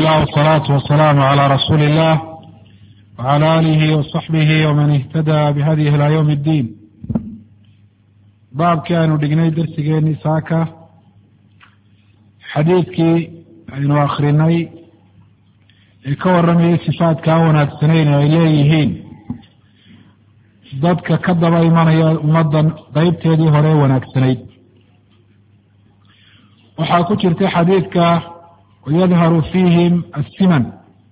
الله والصلاة والسلام على رسول الله وعلى آله وصحبه ومن اهتدى بهديه إلى يوم الدين. baabkii aynu dhignay darsigeeni saaka xadiidkii aynu akrinay ee ka warramayay sifaadka aan wanaagsanayn ay leeyihiin dadka ka daba imanaya ummaddan qaybteedii hore wanaagsanayd. waxaa ku jirtay xadiidka wayadharu fiihim assiman,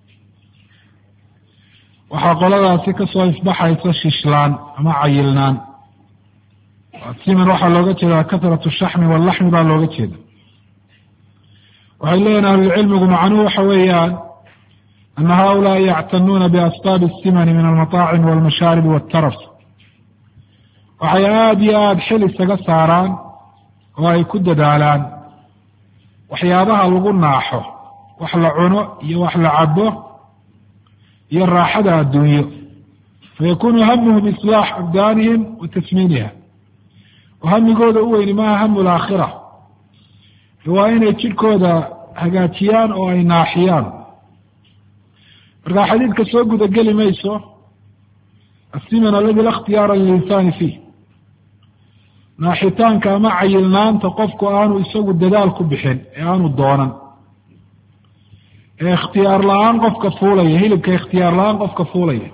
waxaa qoladaasi kasoo ifbaxaysa shishlaan ama cayilnaan. siman waxaa looga jeedaa kasratu shaxmi wallaxmi baa looga jeeda. waxay leeyihin ahlulcilmigu macnuhu waxa weeyaan ana haulaai yactanuuna biasbaabi asimani min almataacimi walmashaaribi waltaraf. waxay aada iyo aada xil isaga saaraan oo ay ku dadaalaan waxyaabaha lagu naaxo, wax la cuno iyo wax la cabo iyo raaxada adduunyo. fayakunu hamuhum islaax abdaanihim wa tasmiiniha. hamigooda u weyni maaha hamu laakhira, waa inay jidhkooda hagaajiyaan oo ay naaxiyaan. markaa xadiidka soo gudageli mayso asiman aladi la ikhtiyaara lilinsaani fiih, naaxitaanka ama cayilnaanta qofku aanu isagu dadaal ku bixin ee aanu doonan, ee ikhtiyaar la-aan qofka fuulaya, hilibka ikhtiyaar la-aan qofka fuulaya.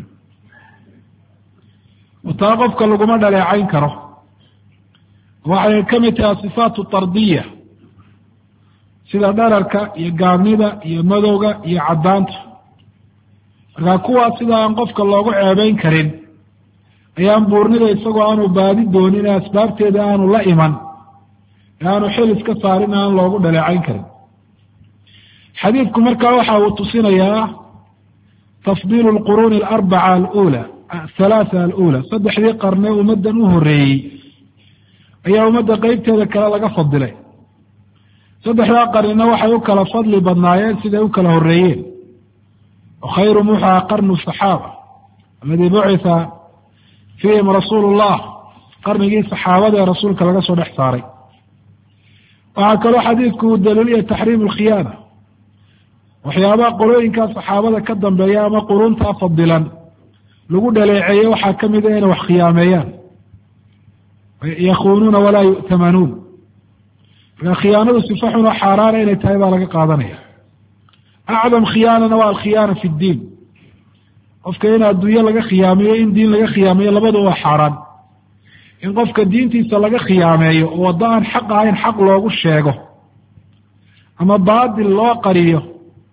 taa qofka laguma dhaleecayn karo. waxay ka mid tahay sifaatu tardiya, sida dhararka iyo gaabnida iyo madowga iyo caddaanta. markaa kuwaas sida aan qofka loogu ceebeyn karin ayaan buurnida isagoo aanu baadi doonin ee asbaabteeda aanu la iman ee aanu xil iska saarin aan loogu dhaleecayn karin. xadiidku markaa waxa uu tusinayaa tafdiilu alquruuni alarbaca alula halaatha alula, saddexdii qarne ummaddan u horeeyey ayaa ummadda qeybteeda kale laga fadilay. saddexdaa qarnina waxay u kala fadli badnaayeen siday u kala horeeyeen. wakhayrum wuxuu aha qarnu saxaaba aladii bucitha fiihim rasuulu llah, qarnigii saxaabada ee rasuulka laga soo dhex saaray. waxaa kaloo xadiidku uu daliilaya taxriim alkhiyaana, waxyaabaha qolooyinkaa saxaabada ka dambeeya ama quruntaa fadilan lagu dhaleeceeyey waxaa ka mid a inay wax khiyaameeyaan, yakuunuuna walaa yu'tamanuun. markaa khiyaanadu sifa xunoo xaaraana inay tahay baa laga qaadanaya. acdam khiyaanana waa alkhiyaana fi ddiin, qofka in adduunye laga khiyaameeyo in diin laga khiyaameeyo labaduba waa xaaraan. in qofka diintiisa laga khiyaameeyo oo waddo aan xaq ahayn xaq loogu sheego ama baatil loo qariyo,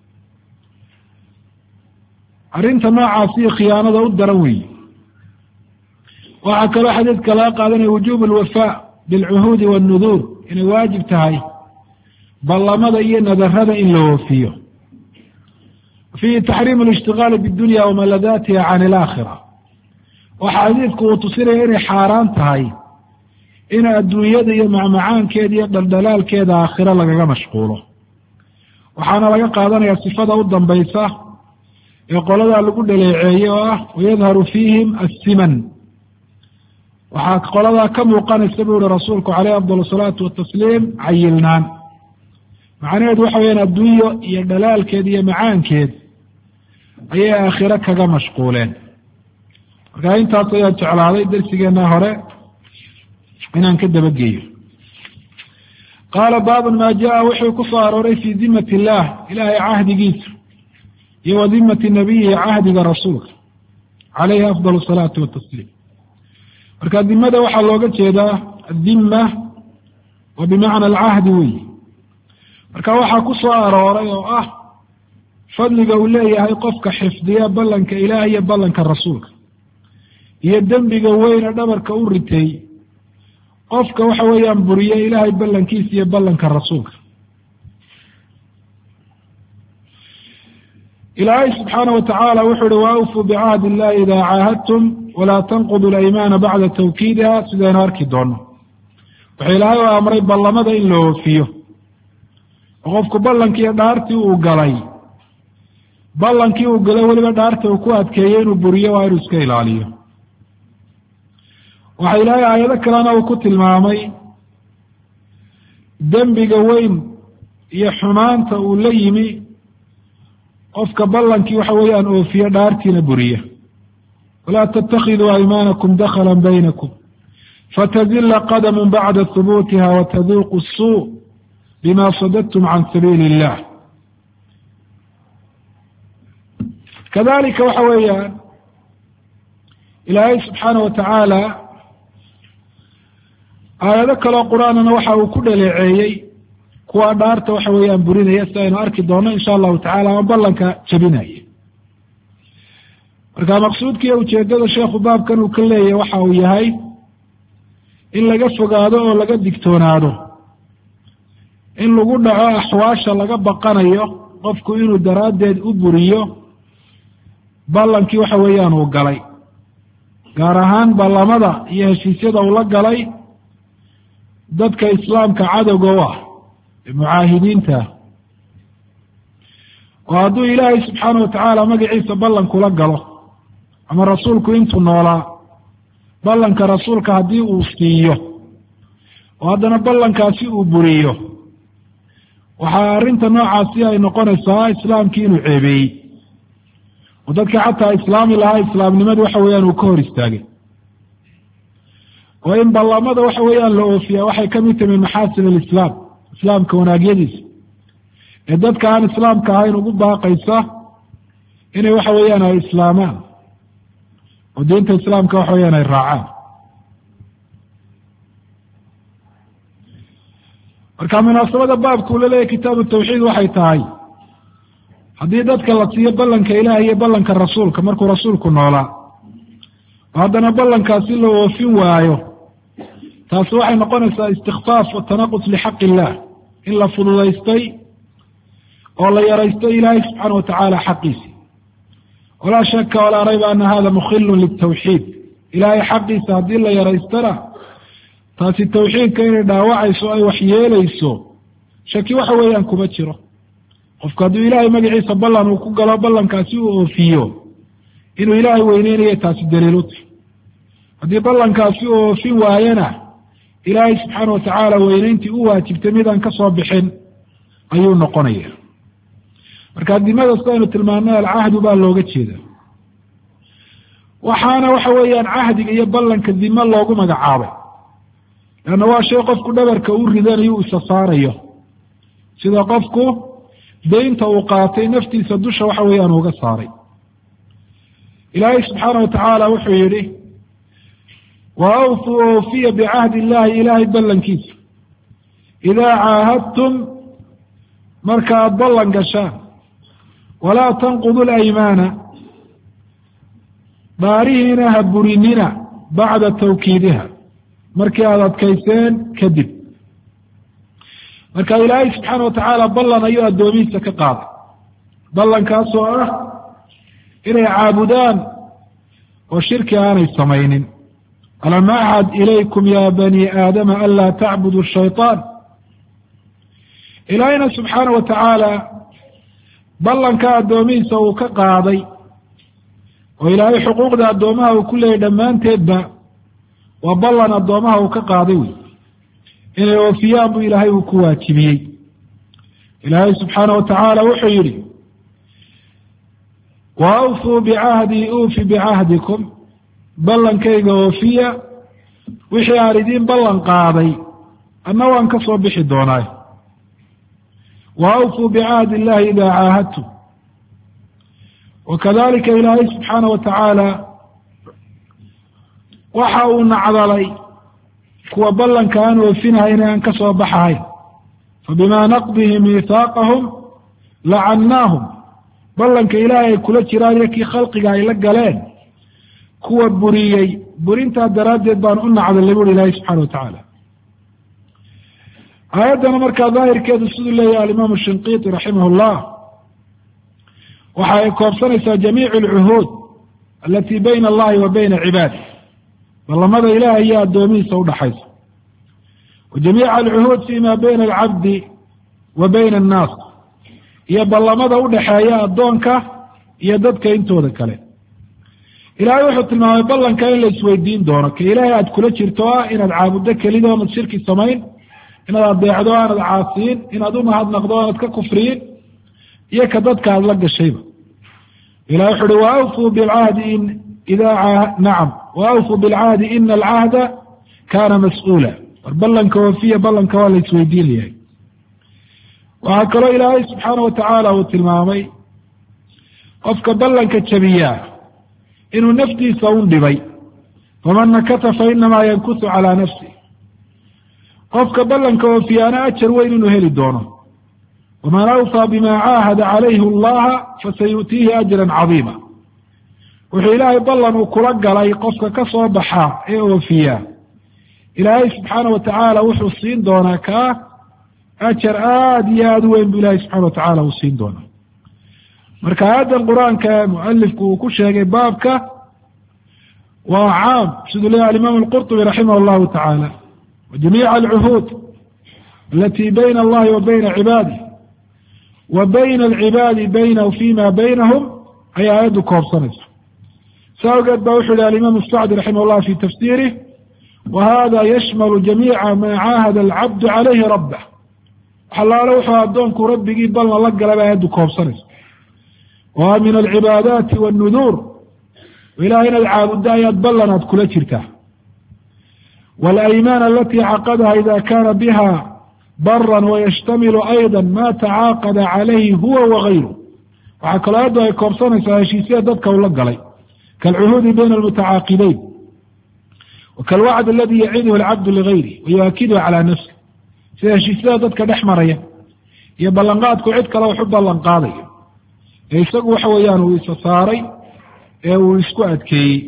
arrinta noocaasiyo khiyaanada u daran weeye. waxaa kaloo xadiidka laga qaadanaya wujuub alwafaa bilcuhuudi waannuduur, inay waajib tahay ballamada iyo nadarada in la oofiyo. fiihi taxriimu alishtigaali bidunya wamaladaatiha can alaakhira. waxaa xadiidku uu tusinaya inay xaaraan tahay in adduunyada iyo macmacaankeeda iyo dhaldhalaalkeeda aakhiro lagaga mashquulo. waxaana laga qaadanaya sifada u dambaysa ee qoladaa lagu dhaleeceeyey oo ah wayadharu fiihim assiman. waxaa qoladaa ka muuqanaysa buu yihi rasuulku caleyh afdal asalaatu watasliim cayilnaan. macnaheedu waxa weyaan adduunyo iyo dhalaalkeed iyo macaankeed ayay aakhiro kaga mashquuleen. markaa intaas ayaan jeclaaday darsigeena hore inaan ka dabageeyo. qaala baabun maa jaa wuxuu ku soo arooray fii dimati illaah, ilaahay cahdigiisa iyo wa dimati nabiyihi, cahdiga rasuulka caleyhi afdal asalaatu watasliim. marka dimada waxaa looga jeedaa addima wa bimacna alcahdi weyi. marka waxaa ku soo arooray oo ah fadliga uu leeyahay qofka xifdiya ballanka ilaah iyo ballanka rasuulka, iyo dembiga weyne dhabarka u ritay qofka waxa weeyaan buriye ilaahay ballankiisa iyo ballanka rasuulka. ilaahay subxaana watacaala wuxuu uhi waawfuu bicahdi illahi idaa caahadtum walaa tanqudu alaymaana bacda tawkiidiha, sidaynu arki doono. wuxuu ilaahay u amray ballamada in la oofiyo, oo qofku ballankii dhaartii uu galay weliba dhaarta uu ku adkeeyey inuu buriyo waa inuu iska ilaaliyo. waxa ilaahay aayado kalena uu ku tilmaamay dembiga weyn iyo xumaanta uu la yimi qofka ballankii waxa weeyaan oofiya dhaartiina buriya. walaa tattakhiduu aymaanakum dakhala baynakum fatazilla qadamu bacda hubuutiha wataduuqu الsuu bima sadadtum can sabiili illah. kadalika waxa weeyaan ilaahay subxaana wa tacaala aayado kaloo qur-aanana waxa uu ku dhaleeceeyey kuwa dhaarta waxa weeyaan burinaya, si aynu arki doono insha allahu tacala, ama ballanka jabinaya. marka maqsuudkiiyo ujeedada sheekhu baabkan uu ka leeyahay waxa uu yahay in laga fogaado oo laga digtoonaado in lagu dhaco axwaasha laga baqanayo qofku inuu daraaddeed u buriyo ballankii waxa weeyaan uu galay, gaar ahaan ballamada iyo heshiisyada uu la galay dadka islaamka cadowga u ah ee mucaahidiinta. oo hadduu ilaahay subxaana wa tacaala magaciisa ballankula galo, ama rasuulku intuu noolaa ballanka rasuulka haddii uu siiyo oo haddana ballankaasi uu buriyo, waxaa arrinta noocaasi ay noqonaysaa islaamkii inuu ceebeeyey oo dadka xataa islaami lahaa islaamnimadu waxa weeyaan uu ka hor istaagay. oo in ballamada waxa weeyaan la oofiya waxay ka mid tahay min maxaasin alislaam, islaamka wanaagyadiisa, ee dadka aan islaamka ahayn ugu baaqaysa inay waxa weeyaan ay islaamaan oo diinta islaamka waxa weeyaan ay raacaan. marka munaasabada baabku la leeyahay kitaabu tawxiid waxay tahay haddii dadka la siiyo ballanka ilaah iyo ballanka rasuulka markuu rasuulku noolaa, oo haddana ballankaasi la oofin waayo, taasi waxay noqonaysaa istikfaaf wa tanaqus lixaqi illah, in la fududaystay oo la yaraystay ilaahay subxaana wa tacaala xaqiisi. walaa shaka walaa rayba ana hada mukhilun litawxiid, ilaahay xaqiisa haddii la yaraystana taasi tawxiidka inay dhaawacayso ay waxyeelayso shaki waxa weeyaan kuma jiro. qofku hadduu ilaahay magaciisa ballan uu ku galo, ballankaasi uu oofiyo inuu ilaahay weyneynayo taasi daliilu tahay. haddii ballankaasi uu oofin waayana ilaahay subxaana wa tacaala weyneyntii u waajibtay midaan ka soo bixin ayuu noqonaya. marka dimada sidaynu tilmaanay alcahdu baa looga jeeda, waxaana waxa weeyaan cahdiga iyo ballanka dimo loogu magacaabay leanna waa shay qofku dhabarka u ridanayo u isa saarayo, sida qofku daynta uu qaatay naftiisa dusha waxa weeyaan uga saaray. ilaahay subxaana wa tacaala wuxuu yihi wa awfuu oofiya bicahdi illahi, ilaahay ballankiisa, idaa caahadtum marka aada ballan gashaan, walaa tanqudu alaymaana, dhaarihiina ha burinina bacda tawkiidiha, markii aada adkayseen kadib. marka ilaahay subxaana wa tacaala ballan ayuu addoomihiisa ka qaaday, ballankaasoo ah inay caabudaan oo shirki aanay samaynin. alam axad ilaykum ya bani aadama an laa tacbudu shayطaan. ilaahayna subxaana wa tacaala ballanka addoomihiisa uu ka qaaday, oo ilaahay xuquuqda addoomaha uu ku leeyahy dhammaanteedba waa ballan addoomaha uu ka qaaday wey, inay oofiyaan buu ilaahay uu ku waajibiyey. ilaahay subxaana wa tacaala wuxuu yihi wa awfuu bicahdii uufi bicahdikum, ballankayga oofiya, wixii aan idiin ballan qaaday anna waan ka soo bixi doonaa. wa awfuu bicahdi illahi idaa caahadtum. wakadalika ilaahay subxaana wa tacaala waxa uu nacdalay kuwa ballanka aan oofinahayn aan ka soo baxahayn, fabima naqdihim miihaaqahum lacannaahum, ballanka ilaahay ay kula jiraan iyo kii khalqiga ay la galeen kuwa buriyey, burintaa daraaddeed baan u nacdalay buuri ilaahay subxana wa tacaala. aayaddana markaa daahirkeedu siduu leeyahay alimaamu shinqiiti raximah llah, waxa ay koobsanaysaa jamiic alcuhuud alatii bayna allahi wa bayna cibaadih, ballamada ilahay iyo addoomihiisa udhaxaysa, wa jamiica alcuhuud fima bayna alcabdi wa bayna annaas, iyo ballamada udhaxeeya addoonka iyo dadka intooda kale. ilaahay wuxuu tilmaamay ballanka in la isweydiin doono, ka ilaahay aada kula jirto ah inaad caabuddo kelida oonad shirki samayn, inaad adeecdo aanad caasiyin, inaad umahadnaqdo aanad ka kufriyin, iyo ka dadka aada la gashayba. ilahi wuxu uhi waawfuu bilcahdi nacam waawfuu bilcahdi ina alcahda kana mas-uula war ballanka wafiya ballanka waa la isweydiin layahay. waxaa kaloo ilaahay subxaana watacaala uu tilmaamay qofka ballanka jabiyaa inuu naftiisa un dhibay, faman nakata fainamaa yankusu calaa nafsi. qofka ballanka wafiyaana ajar weyn inuu heli doono. waman awfaa bima caahada calayhi allaha fasayu'tiihi ajran cadiima. wuxuu ilaahay ballan uu kula galay qofka ka soo baxaa ee oofiyaa, ilaahay subxaana watacaala wuxuu siin doonaa kaa ajar aada iyo aada u weyn buu ilahay subxana watacaala uu siin doonaa. marka aayaddan qur-aanka mualifku uu ku sheegay baabka waa caam, siduu leeyahy alimaam alqurطubi raximah allahu tacaala, wajamiica alcuhuud alati bayna allahi wa bayna cibaadih wa bayna alcibaadi baynahu fima baynahum ayay aayaddu koobsanaysa. saa awgeed ba wuxu yihi alimaam sacdi raximah llah fi tafsiirih wa hada yashmalu jamiica maa caahada alcabdu calayhi rabbah. waxalaalo wuxuu addoonku rabbigii ballan la galay ba aayaddu koobsanaysa. wa min alcibaadaati wاnnuduur, ilahay inaad caabuddo ayaad ballan aad kula jirtaa. walaymaan alati caqadaha ida kana biha baran wayashtamilu ayda ma tacaaqada calayhi huwa wagayru. waxaa kaloo aayaddu ay koobsanaysaa heshiisya dadka ula galay kaalcuhuudi bayna almutacaaqidayn wakalwacd aladi yaciduhu alcabdu ligayri wayuakiduhu calaa nafsi, sida heshiisyada dadka dhex maraya iyo ballanqaadku cid kale wax u ballan qaadayo ee isagu waxa weeyaan uu isa saaray ee uu isku adkeeyey.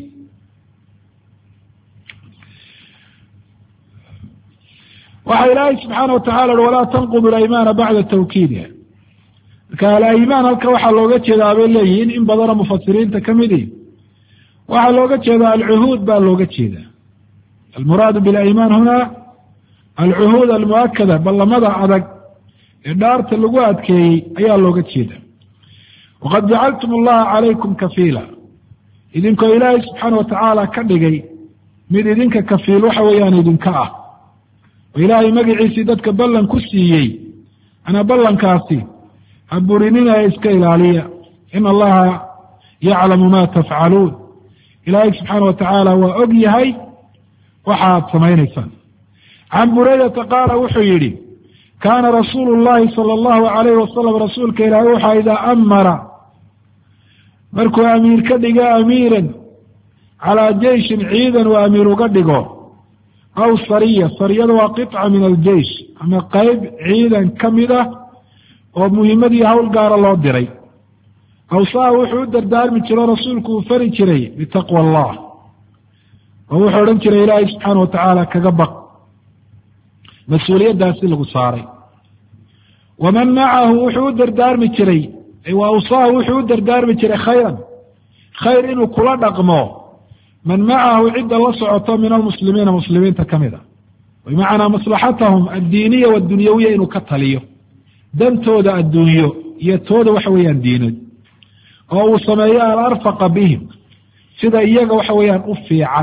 waxa ilaahay subxaana watacala uhi walaa tanqudu alaymaana bacda tawkiidiha. marka alaymaan halka waxaa looga jeedaa bay leeyihiin in badanoo mufasiriinta kamidi, waxaa looga jeedaa alcuhuud baa looga jeedaa. almuraadu bilaymaan huna alcuhuud almuakada, ballamada adag ee dhaarta lagu adkeeyey ayaa looga jeeda. waqad jacaltum allaha calaykum kafiila, idinkoo ilaahay subxaana watacaala ka dhigay mid idinka kafiil waxa weeyaan idinka ah, oo ilaahay magaciisii dadka ballan ku siiyey. ana ballankaasi ha burinina iska ilaaliya, ina allaha yaclamu ma tafcaluun. ilaahay subxaana watacaala waa og yahay waxaad samaynaysaan. can buraydata qaala wuxuu yidhi kaana rasuulu llahi sala allahu alayhi wasalam, rasuulka ilaahay waxaa idaa amara markuu amiir ka dhigo amiiran calaa jeyshin ciidan uu amiir uga dhigo, aw sariya, sariyada waa qiطca min aljeish ama qeyb ciidan ka mid ah oo muhimadii hawl gaara loo diray. awsaa wuxuu u dardaarmi jiro rasuulku uu fari jiray bitaqwa allah, oo wuxuu odhan jiray ilaahay subxaana watacaala kaga baq mas-uuliyaddaasi lagu saaray. waman macahu wuxuu u dardaarmi jiray wa awsaahu wuxuu u dardaarmi jiray khayran, khayr inuu kula dhaqmo man macahu cidda la socoto min almuslimiina muslimiinta ka mid a, bimacnaa maslaxatahum addiiniya waddunyawiya inuu ka taliyo dantooda adduunyo iyo tooda waxa weeyaan diinad, oo uu sameeyo alarfaqa bihim, sida iyaga waxa weeyaan u fiican,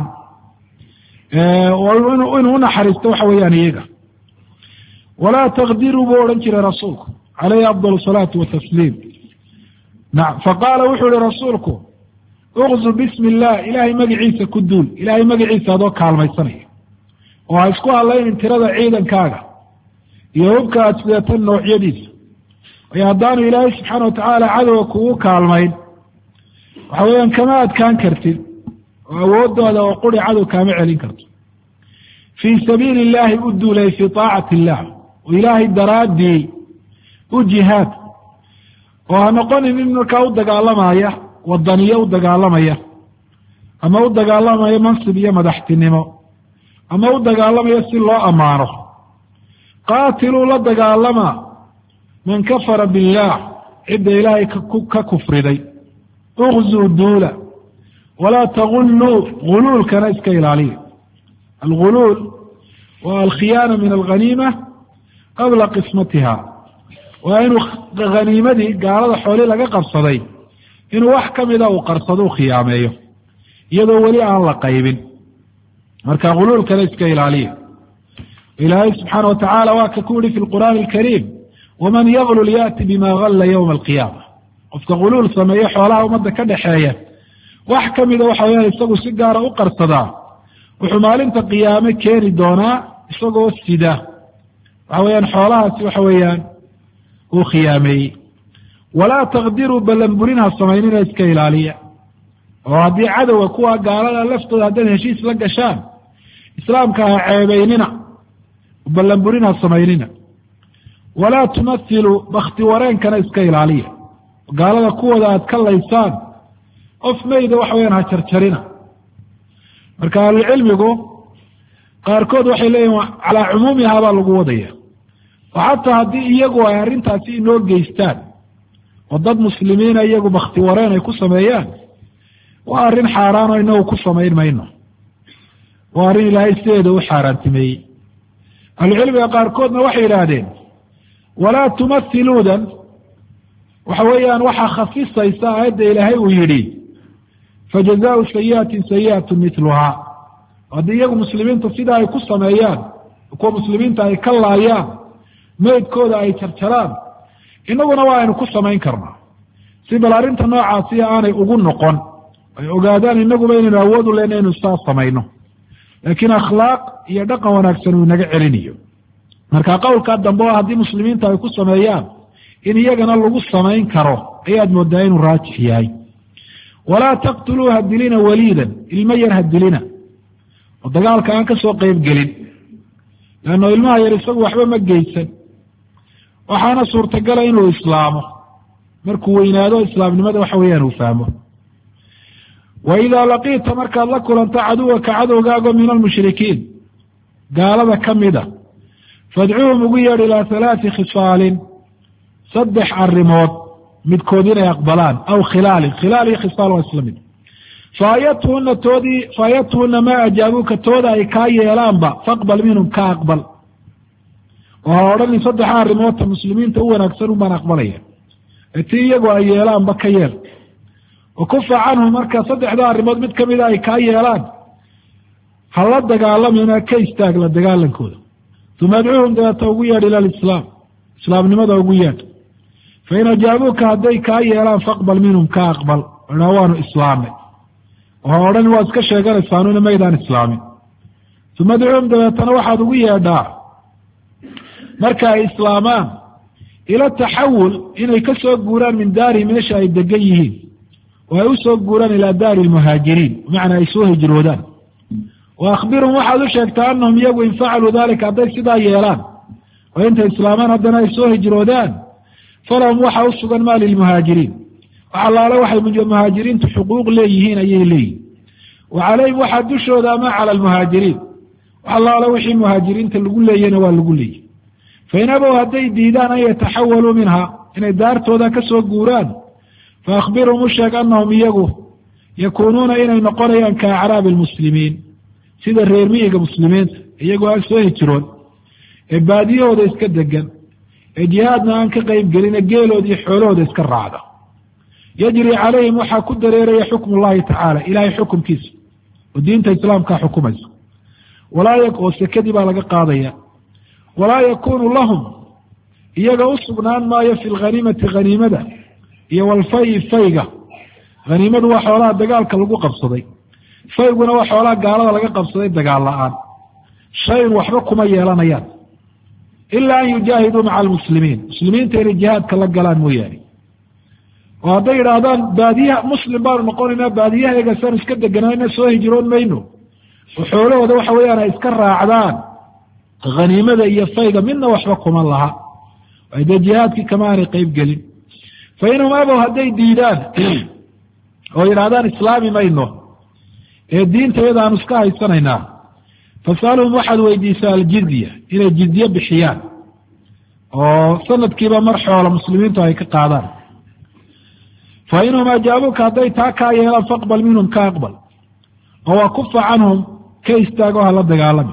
inuu unaxariisto waxa weeyaan iyaga. walaa takdiruu buu odhan jiray rasuulku calayhi afdal salaatu watasliim. nacam, faqaala wuxuu ihi rasuulku uqzu bismi illah, ilaahay magaciisa ku duul, ilaahay magaciisa adoo kaalmaysanaya, oo ha isku hadlaynin tirada ciidankaaga iyo hubka aad sidatan noocyadiisa. waayo haddaanu ilaahay subxaana watacaala cadowga kugu kaalmayn waxa weeyaan kama adkaan kartid, oo awoodooda oo quri cadow kaama celin karto. fii sabiili illaahi u duulay fii taacati illah, oo ilaahay daraaddii u jihaad, oo ha noqonin in markaa u dagaalamaya wadaniyo u dagaalamaya, ama u dagaalamaya mansib iyo madaxtinimo, ama u dagaalamayo si loo ammaano. qaatiluu la dagaalama man kafara billaah, cidda ilaahay ka kufriday. uqzuu duula walaa tagulluu, guluulkana iska ilaaliya. alguluul waa alkhiyaana min alghaniima qabla qismatiha, waa inuu haniimadii gaalada xooli laga qabsaday inuu wax ka mida uu qarsado u khiyaameeyo iyadoo weli aan la qaybin. marka guluulkana iska ilaaliya. ilaahay subxaana watacaala waa ka ku yihi fi lqur'aani alkariim waman yaglul yaati bima galla ywma alqiyaama, qofka quluul sameeye xoolaha ummadda ka dhexeeya wax kamida waxa weyaan isagu si gaara u qarsadaa wuxuu maalinta qiyaame keeni doonaa isagoo sida waxa weyaan xoolahaasi waxa weeyaan uu khiyaameeyey. walaa taqdiruu ballanburin ha samaynina iska ilaaliya oo haddii cadowga kuwa gaalada laftooda haddaad heshiis la gashaan islaamka ha ceebeynina ballanburin ha samaynina. walaa tumathilu bakti wareenkana iska ilaaliya gaalada kuwooda aad ka laysaan qof mayda waxa weyaan ha jarjarina. marka ahlucilmigu qaarkood waxay leeyihin calaa cumuumihaa baa lagu wadaya oo xataa haddii iyagu ay arrintaasi inoo geystaan oo dad muslimiina iyagu bakti wareen ay ku sameeyaan waa arrin xaaraan oo inagu ku samayn mayno, waa arrin ilaahay sideeda u xaaraantimeeyey. ahlucilmiga qaarkoodna waxay yidhaahdeen walaa tumathiluudan waxa weeyaan waxaa khasisaysa aayadda ilaahay uu yidhi fajazaau sayi'atin sayi'atu mitluhaa. haddii iyagu muslimiintu sidaa ay ku sameeyaan kuwa muslimiinta ay ka laayaan meydkooda ay jarjaraan inaguna waa aynu ku samayn karnaa si bal arrinta noocaasi aanay ugu noqon ay ogaadaan inaguba inaynu awood u lehna inu saas samayno, laakiin akhlaaq iyo dhaqan wanaagsan uu inaga celinayo. marka qowlkaa dambe oo haddii muslimiinta ay ku sameeyaan in iyagana lagu samayn karo ayaad moodaa inuu raajix yahay. walaa taqtuluu ha dilina waliidan ilmo yar ha dilina oo dagaalka aan ka soo qeyb gelin, leanno ilmaha yar isagu waxba ma geysan, waxaana suurtagala inuu islaamo markuu weynaado islaamnimada waxa weeyaan uu fahmo. wa idaa laqiita markaad la kulanto caduwaka cadowgaago min almushrikiin gaalada ka mida fadcuuhum ugu yeedh ilaa halaati khisaalin 3 arrimood midkood inay aqbalaan aw khilaalin, khilaal iyo khisaal waa isla mid. faayatuhuna maa ajaabuuka tooda ay kaa yeelaanba faqbal minhum ka aqbal oo ha odhanin 3 arrimoodta muslimiinta u wanaagsan un baan aqbalaya tii iyagu ay yeelaanba ka yeel. wa kufa canhum marka 3 arrimood mid kamida ay kaa yeelaan ha la dagaalamina ka istaag la dagaalankooda. uma adcuuhum dabeeta ugu yeedh ila alislaam, islaamnimada ugu yeedh. fain ajaabuuka hadday kaa yeelaan faqbal minhum ka aqbal idhaa waanu islaamnay oo ha odhan waa iska sheeganaysaanuna maydaan islaamin. uma adcuuhum dabeetana waxaad ugu yeedhaa marka ay islaamaan ila taxawul inay ka soo guuraan min daarihi meesha ay degan yihiin oo ay u soo guuraan ilaa daari lmuhaajiriin, bimacnaa ay soo hijroodaan. wa akhbirhum waxaad u sheegtaa anahum iyagu in facaluu dalika hadday sidaa yeelaan oo intay islaamaan haddana ay soo hijroodaan falahum waxa u sugan maa lilmuhaajiriin wax allaale waxay muhaajiriintu xuquuq leeyihiin ayay leeyihin. wa calayhim waxaa dushooda maa cala almuhaajiriin wax allaale wixii muhaajiriinta lagu leeyana waa lagu leeyihi. fain abow hadday diidaan an yataxawaluu minha inay daartooda ka soo guuraan faakbirhum u sheeg anahum iyagu yakuunuuna inay noqonayaan ka acraabi almuslimiin sida reer miyiga muslimiinta iyagoo aan soo hijroon ee baadiyahooda iska degan ee jihaadna aan ka qeyb gelina geelooda iyo xoolahooda iska raacda. yajri calayhim waxaa ku dareeraya xukm ullahi tacaala ilaahay xukumkiisa oo diinta islaamkaa xukumaysa oo sekadii baa laga qaadaya. walaa yakunu lahum iyaga u sugnaan maayo fi lghaniimati haniimada iyo walfayi fayga. haniimadu waa xoolaha dagaalka lagu qabsaday, fayguna waa xoolaha gaalada laga qabsaday dagaal la-aan. shayn waxba kuma yeelanayaan ilaa an yujaahiduu maca almuslimiin, muslimiinta inay jihaadka la galaan mooyaane. oo hadday yidhaahdaan baadiyaha muslim baanu noqonaynaa baadiyahaega saan iska deganayna soo hijroon mayno oo xoolahooda waxa weeyaan ay iska raacdaan haniimada iyo fayga midna waxba kuma laha ay dee jihaadkii kama aanay qeyb gelin. fa inhum abow hadday diidaan oo yidhahdaan islaami mayno ee diinta iyadaanu iska haysanaynaa fasalhum waxaad weydiisaa aljizya inay jizye bixiyaan oo sanadkiiba mar xoola muslimiintu ay ka qaadaan. fa inhum ajaabuuka hadday taa kaa yeelaan faqbal minhum ka aqbal oo waa kufa canhum ka istaago hala dagaalami.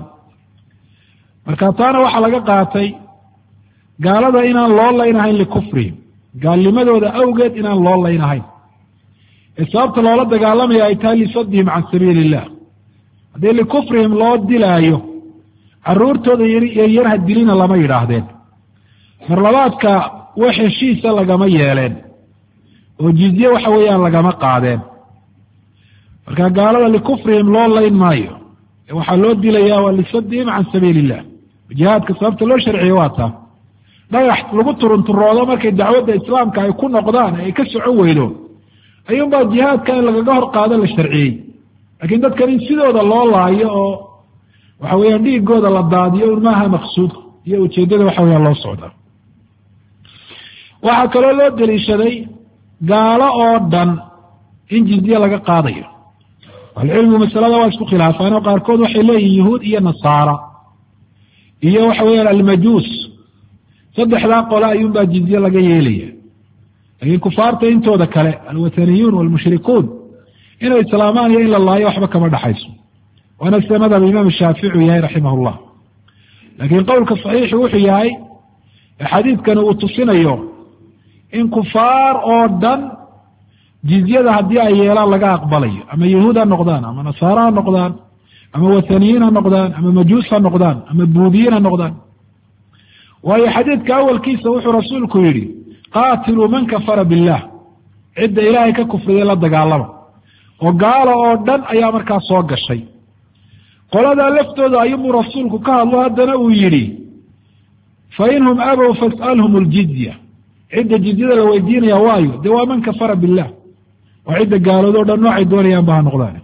marka taana waxaa laga qaatay gaalada inaan loo laynahayn likufrihim, gaalnimadooda awgeed inaan loo laynahayn ee sababta loola dagaalamaya ay tahay lisadihim can sabiili illah. haddii likufrihim loo dilaayo caruurtooda yaryar ha dilina lama yidhaahdeen. mar labaadka wax heshiisa lagama yeeleen oo jizye waxa weeyaan lagama qaadeen. marka gaalada likufrihim loo layn maayo, waxaa loo dilayaa waa lisadihim can sabiili illah. jihaadka sababta loo sharciye waa taa. dhagax lagu turunturoodo markay dacwadda islaamka ay ku noqdaan ay ka socon weydo ayuunbaa jihaadka in lagaga hor qaado la sharciyey. laakiin dadkan in sidooda loo laayo oo waxa weeyaan dhiigooda la daadiyo un maaha maqsuudka iyo ujeeddada waxa weyaan loo socdaa. waxaa kaloo loo deliishaday gaalo oo dhan in jizye laga qaadayo. ahlucilmigu masalada waa isku khilaafaan oo qaarkood waxay leeyihin yahuud iyo nasaara iyo waxa weeyaan almajuus, saddexdaa qole ayuunbaa jizye laga yeelaya. laakiin kufaarta intooda kale alwataniyuun walmushrikuun inay islaamaan iyo in la laayo waxba kama dhaxayso. waana sida madhab imaam shaafici yahay raximah llah. laakiin qowlka saxiixi wuxuu yahay xadiidkani uu tusinayo in kufaar oo dhan jizyada haddii ay yeelaan laga aqbalayo, ama yahuud ha noqdaan, ama nasaara ha noqdaan, ama wathaniyiin ha noqdaan, ama majuus ha noqdaan, ama buudiyiin ha noqdaan. waayo xadiidka awalkiisa wuxuu rasuulku yidhi qaatiluu man kafara billah, cidda ilaahay ka kufriday la dagaalama. oo gaalo oo dhan ayaa markaa soo gashay. qoladaa laftooda ayuunbuu rasuulku ka hadlo haddana uu yidhi fa inhum abow fas'alhum aljizya, cidda jizyada la weydiinaya waayo dee waa man kafara billah, waa cidda gaaloodoo dhan noocay doonayaan ba ha noqdaan.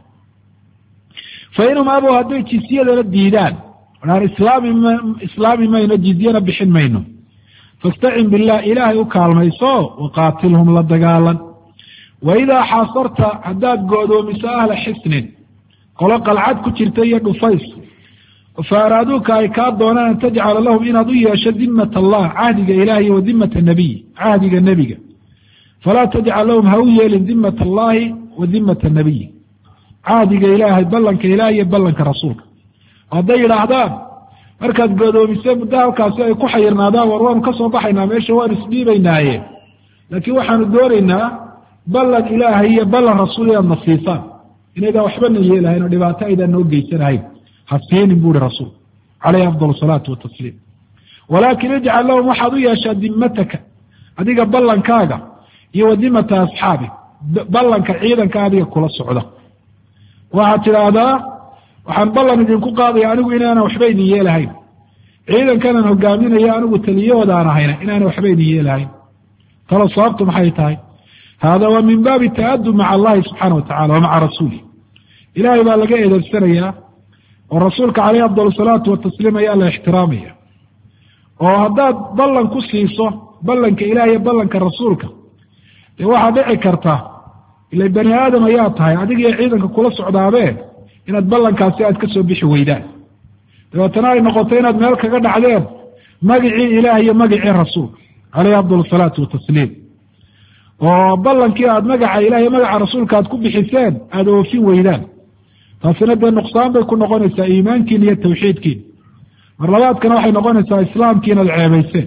fa inhum abow hadday jizyadana diidaan aan islaami mayno, jizyana bixin mayno, fastacin billah, ilaahay u kaalmayso, waqaatilhum la dagaalan. waidaa xaasarta haddaad go'doomiso ahla xisnin, qolo qalcad ku jirta iyo dhufays, fa araaduuka ay kaa doonaan an tajcala lahum inaad u yeesho dimat allah, cahdiga ilahi wa dimata nabiy, cahdiga nebiga, falaa tajcal lahum ha u yeelin dimat allahi wa dimata nabiy, cahdiga ilaahay, ballanka ilahi iyo ballanka rasuulka. hadday yidhaahdaan markaad go'doomise muddo halkaasi ay ku xayirnaadaan, war waanu ka soo baxaynaa meesha, waanu isdhiibaynaaye, laakiin waxaanu doonaynaa ballan ilaahay iyo ballan rasuul inaad na siisaan, inaydaan waxbana yeelahayn oo dhibaato aydaan noo geysanahayn, ha siinin bu uhi rasuul calayhi afdal salaatu watasliim. walaakin ijcal lahum waxaad u yeeshaa dimataka, adiga ballankaaga, iyo wa dimata asxaabik, ballanka ciidanka adiga kula socda. waxaad tidhaahdaa waxaan ballan idinku qaadaya anigu inaanan waxba idin yeelahayn, ciidankanan hogaaminayo anigu taliyahoodaaan ahayna inaanan waxba idin yeelahayn. talo sababtu maxay tahay? hada waa min baabi ta'adub maca allahi subxaana wa tacala wa maca rasuulih. ilaahay baa laga eedeebsanayaa oo rasuulka caleyhi afdal salaatu watasliim ayaa la ixtiraamaya. oo haddaad ballan ku siiso ballanka ilaah iyo ballanka rasuulka, dee waxaa dhici karta ila bani aadam ayaa tahay, adiga iyo ciidanka kula socdaabee inaad ballankaasi aad ka soo bixi weydaan, dabeetana ay noqoto inaad meel kaga dhacdeen magicii ilaah iyo magicii rasuulka caleyhi afdal salaatu watasliim. oo ballankii aad magaca ilaah iyo magaca rasuulka aad ku bixiseen aada oofin weydaan, taasina dee nuqsaan bay ku noqonaysaa iimaankiina iyo tawxiidkiina. mar labaadkana waxay noqonaysaa islaamkiina ad ceebayseen.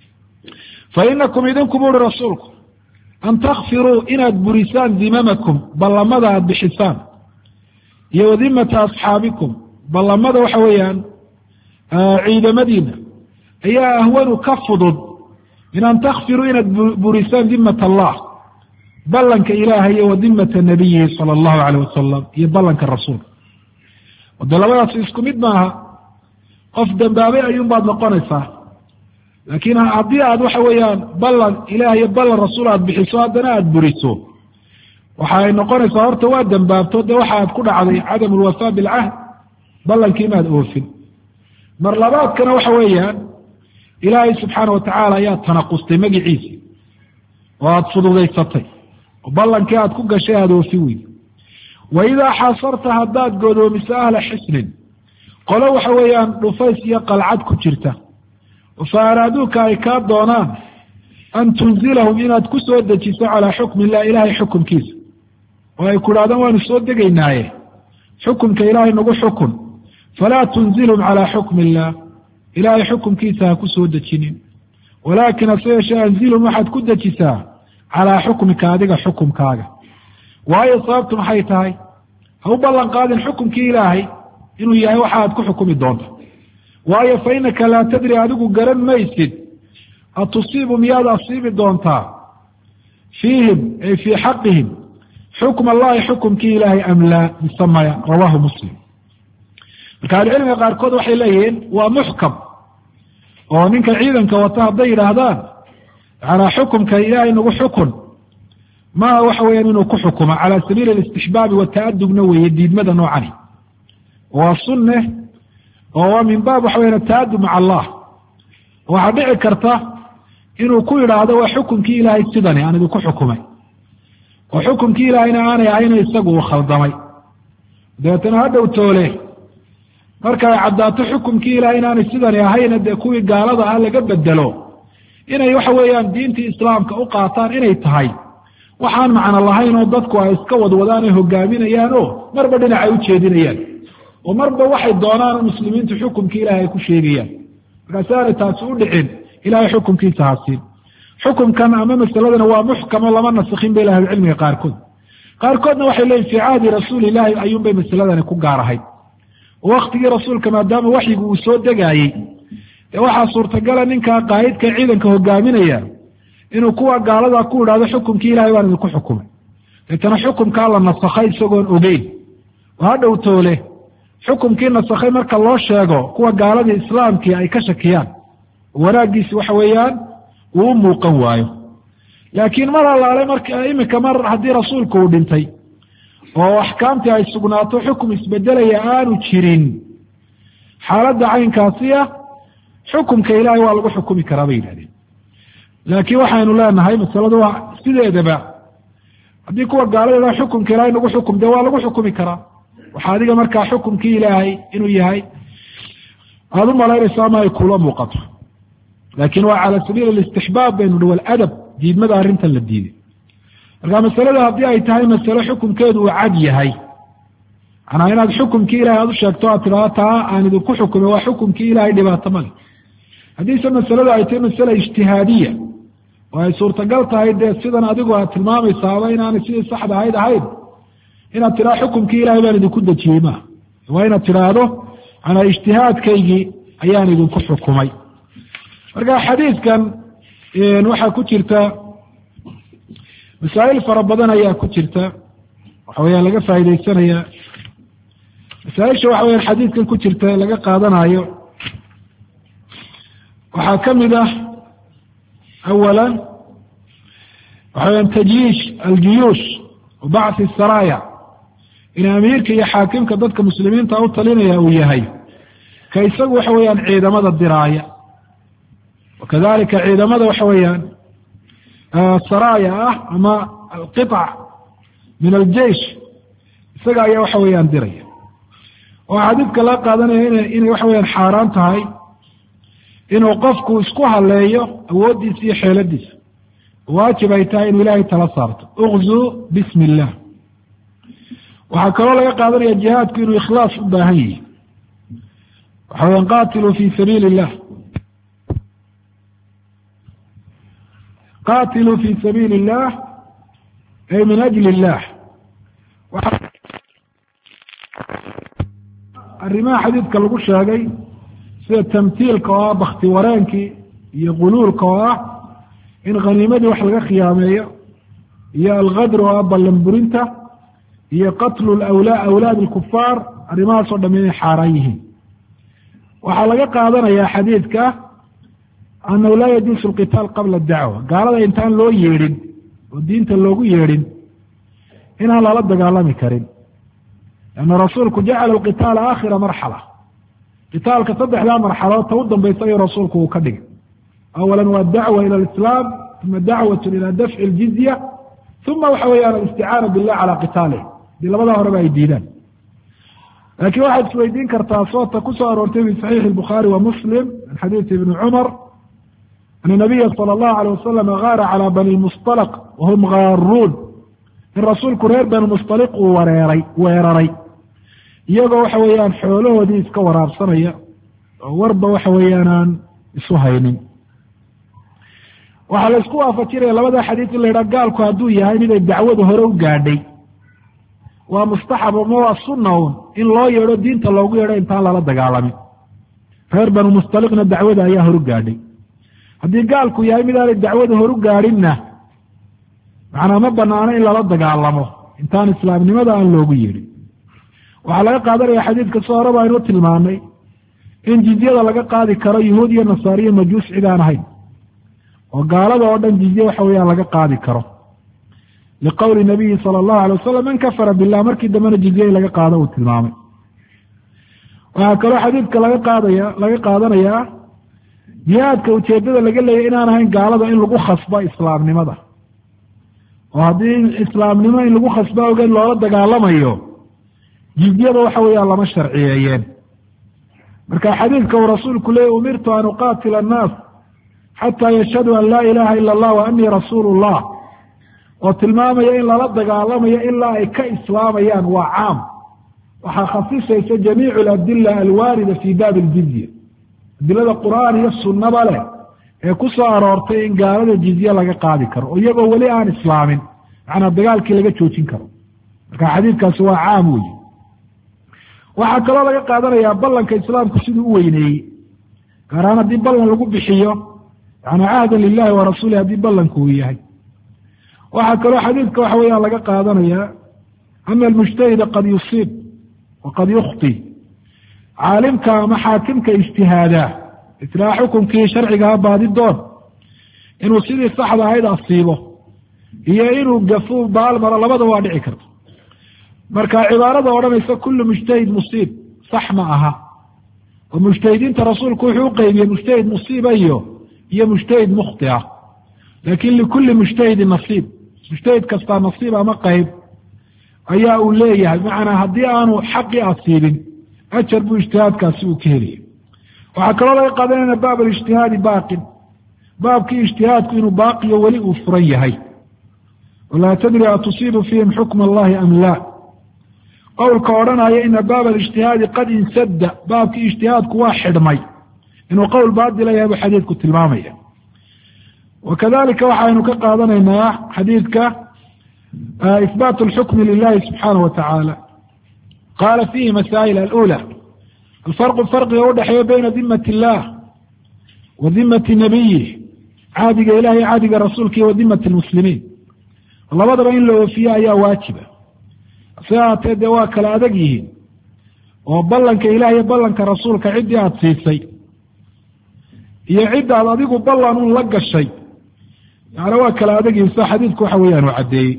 fa inakum idinku bu uhi rasuulku an takfiruu inaad burisaan dimamakum, ballamada aad bixisaan, iyo wadimata asxaabikum, ballamada waxa weeyaan ciidamadiina, ayaa ahwanu ka fudud min an takfiruu inaad burisaan dimat allah, ballanka ilaahay iyo wa dimata nabiyihi sala allahu caleyh wasalam, iyo ballanka rasuulka. wade labadaas isku mid maaha. qof dambaabay ayuunbaad noqonaysaa, laakiin haddii aad waxa weeyaan ballan ilaah iyo ballan rasuul aad bixiso haddana aada buriso, waxay noqonaysaa horta waa dambaabto, dee waxa aad ku dhacday cadam alwafaa bilcahd, ballankii maad oofin. mar labaadkana waxa weeyaan ilaahay subxaana wa tacaala ayaa tanaqustay magiciisi oo aada fududaysatay, oo ballankii aad ku gashay aada oofin weydi. wa idaa xasarta haddaad godoomiso ahla xisnin, qolo waxa weeyaan dhufays iyo qalcad ku jirta, fa araaduuka ay kaa doonaan an tunzilahum inaad ku soo dejiso calaa xukmi illah, ilaahay xukumkiisa, oo ay ku idhahdaan waanu soo degaynaaye xukumka ilaahay nagu xukun, falaa tunzilhum calaa xukmi illah, ilaahay xukumkiisa ha ku soo dejinin, walaakin hase yeeshee anzilhum waxaad ku dejisaa calaa xukmika, adiga xukumkaaga. waayo sababtu maxay tahay? ha u ballan qaadin xukumkii ilaahay inuu yahay waxa aad ku xukumi doonto. waayo fa inaka laa tadri, adigu garan maysid, atusiibu miyaad asiibi doontaa fiihim ay fii xaqihim xukm allahi xukumkii ilaahay am laa mise maya rawahu muslim. marka ahlucilmiga qaarkood waxay leeyihiin waa muxkam oo ninka ciidanka wata hadday yidhaahdaan yanaa xukumka ilaahay nagu xukun ma waxa weeyaan inuu ku xukumo cala sabiili alistixbaabi wata'adubna weeye diidmada noocani waa sunne oo waa min baab waxa weyan ata'adub maca allah. waxaa dhici karta inuu ku yidhaahdo waa xukumkii ilaahay sidani aan idinku xukumay oo xukumkii ilaahayna aanay ahayna isagu uu khaldamay dabeetana hadhow toole marka ay caddaato xukumkii ilahay inaanay sidani ahayna dee kuwii gaalada ah laga bedelo inay waxa weeyaan diintii islaamka u qaataan inay tahay waxaan macno lahayn oo dadku ay iska wadwadaan ay hogaaminayaan oo marba dhinac ay u jeedinayaan oo marba waxay doonaan muslimiintu xukumkii ilahay ay ku sheegayaan. markaasi aanay taasi u dhicin ilahay xukumkiisa hasiin. xukumkan ama masaladana waa muxkamo lama nasikhin bay ahlucilmiga qaarkoodna waxay leeyihin fii cahdi rasuuli llahi ayuunbay masaladani ku gaar ahayd. waktigii rasuulka maadaama waxyigu uu soo degaayey dee waxaa suurtagala ninkaa qaa'idka ciidanka hogaaminaya inuu kuwa gaaladaa ku idhaahdo xukumkii ilahay baan idinku xukumay deetana xukumkaa la nasakhay isagoon ogeyn oo hadhow toole xukumkii nasakhay marka loo sheego kuwa gaaladii islaamkii ay ka shakiyaan wanaaggiisi waxa weeyaan uu u muuqan waayo. laakiin mar allaale marka iminka mar haddii rasuulku uu dhintay oo axkaamtii ay sugnaato xukum isbedelaya aanu jirin xaaladda caynkaasi ah xukumka ilaahay waa lagu xukumi karaa bay yidhahdeen. laakiin waxaynu leenahay masaladu waa sideedaba haddii kuwa gaalada xukumka ilaahay nagu xukum dee waa lagu xukumi karaa waxaa adiga markaa xukumkii ilaahay inuu yahay aada u malaynaysa ama ay kula muuqato laakiin waa cala sabiili alistixbaab baynu hi waladab diidmada arrintan la diiday. marka masalada haddii ay tahay masale xukumkeedu uu cad yahay manaa inaad xukumkii ilahay aada u sheegto aad tidhahdo taa aan idinku xukumay waa xukumkii ilahay dhibaato male. haddiise masaladu ay tahay masale ijtihaadiya oo ay suurtagal tahay dee sidan adigu aad tilmaamaysaaba inaanay sidii saxda ahayn inaad tidhahdo xukumkii ilahay baan idinku dejiyey maaha waa inaad tidhaahdo manaa ijtihaadkaygii ayaan idinku xukumay. marka xadiidkan waxaa ku jirta masaa'il fara badan ayaa ku jirta waxa weyaan laga faaidaysanaya. masaaisha waxa weyan xadiidkan ku jirta laga qaadanayo waxaa kamid ah awalan waxa weyan tajyiish aljuyuush wa bacthi saraya in amiirka iyo xaakimka dadka muslimiinta u talinaya uu yahay ka isagu waxa weeyaan ciidamada diraaya wakadalika ciidamada waxa weeyaan saraya ah ama alqiطc min aljeish isaga ayaa waxa weeyaan diraya oo xadiidka laga qaadanaya inay waxa weyaan xaaraan tahay inuu qofku isku haleeyo awooddiisa iyo xeeladiisa waajib ay tahay inuu ilaahay tala saarto ukzuu bismi illah. waxaa kaloo laga qaadanaya jihaadku inuu ikhlaas u baahan yahi waxa weyaan qatiluu fi sabiili illah qatiluu fi sabiili illah ay min ajli illah. arrimaha xadiidka lagu sheegay sida tamtiilka oo ah bakti wareenkii iyo quluulka oo ah in khaniimadii wax laga khiyaameeyo iyo alkadr oo ah ballanburinta iyo qatlu awlaad alkufaar arrimahaasoo dham inay xaaraan yihiin. waxaa laga qaadanayaa xadiidka annahu laa yajuusu alqitaal qabla adacwa gaalada intaan loo yeedhin oo diinta loogu yeedhin inaan lala dagaalami karin. lanna rasuulku jacala alqitaala aakhira marxala qitaalka saddexdaa marxalood ta u dambaysa ayuu rasuulku uu ka dhigay. awalan waa dacwa ila alislaam uma dacwatu ila dafci aljizya uma waxa weeyaan alisticaana billah calaa qitaalih hadii labadaa horeba ay diidaan. laakiin waxaad isweydiin kartaa soota ku soo aroortay fi saxiixi albukhaari wa muslim min xadiisi ibni cumar ana nabiya sala allahu alayh wasalam gaara calaa bani lmustalaq wahum gaaruun in rasuulku reer bani mustaliq uu weeraray iyagoo waxa weeyaan xoolahoodii iska waraabsanaya oo warba waxa weeyaan aan isu haynin. waxaa la isku waafajinaya labada xadiis in la yidhaha gaalku hadduu yahay miday dacwadu hore u gaadhay waa mustaxab ma waa sunna un in loo yeedho diinta loogu yeedho intaan lala dagaalamin. reer banu mustaliqna dacwada ayaa horu gaadhay. haddii gaalku yahay midaanay dacwada horu gaadhinna macnaa ma banaano in lala dagaalamo intaan islaamnimada aan loogu yeedhin waxaa laga qaadanaya xadiidka soo horeba aynu tilmaanay in jizyada laga qaadi karo yuhuud iyo nasaariyo majuus cid aan ahayn oo gaalada oo dhan jizye waxa weeyaan laga qaadi karo liqowli nabiyi sala allahu alay wasalam man kafara billah markii dambena jizye in laga qaado uu tilmaamay waxaa kaloo xadiidka laga qaadanayaa jihaadka ujeedada laga leeyahy inaan ahayn gaalada in lagu khasbo islaamnimada oo haddii islaamnimo in lagu khasbo ogeed loola dagaalamayo jizyada waxa weeyaan lama sharciyeeyeen marka xadiidka uu rasuulku leeyay umirtu an uqaatila annaas xataa yashhaduu an laa ilaha ila allah wa anii rasuulu llah oo tilmaamaya in lala dagaalamayo ilaa ay ka islaamayaan waa caam waxaa khasisaysa jamiicu aladila alwaarida fi baabi aljizya adilada qur'aan iyo sunnaba leh ee ku soo aroortay in gaalada jizye laga qaadi karo oo iyagoo weli aan islaamin macnaa dagaalkii laga joojin karo marka xadiidkaasi waa caam weyi waxaa kaloo laga qaadanayaa ballanka islaamku siduu u weyneeyey gaar ahaan haddii ballan lagu bixiyo yanaa cahdan lilahi wa rasuulih haddii ballanku uu yahay waxaa kaloo xadiidka waxa weeyaan laga qaadanayaa ana almujtahida qad yusiib waqad yukhti caalimka ama xaakimka ijtihaadaa itlaa xukunkii sharcigaha baadi doon inuu sidii saxda ahayd asiibo iyo inuu gafu baalmaro labada waa dhici karta marka cibaarada odhanaysa kullu mujtahid musiib sax ma aha oo mujtahidiinta rasuulku wuxuu uqeybiyey mujtahid musiiba iyo mujtahid mukhtia laakin likulli mujtahidin nasiib mujtahid kastaa nasiib ama qeyb ayaa uu leeyahay macnaa haddii aanu xaqii asiibin ajar buu ijtihaadkaasi uu ka heliyay waxaa kaloo laga qaadanayna baab alijtihaadi baaqin baabkii ijtihaadku inuu baaqiyo weli uu furan yahay walaa tadri atusiibu fiihim xukma allahi am laa qowlka odhanaya ina baab alijtihaadi qad insadda baabkii ijtihaadku waa xidhmay inuu qowl baadila yahay buu xadiidku tilmaamaya wakadalika waxaynu ka qaadanaynaa xadiidka ihbaat alxukmi lilahi subxaanahu wa tacaala qaala fiihi masaa'il alula alfarqu farqiga udhexeeya bayna dimati illah wa dimati nabiyih caadiga ilahi caadiga rasuulka iyo wa dimati lmuslimiin labadaba in la oofiye ayaa waajiba si aatee dee waa kala adag yihiin oo ballanka ilaah iyo ballanka rasuulka ciddii aada siisay iyo ciddaad adigu ballan un la gashay yani waa kala adag yihiin sida xadiidku waxa weeyaan uu caddeeyey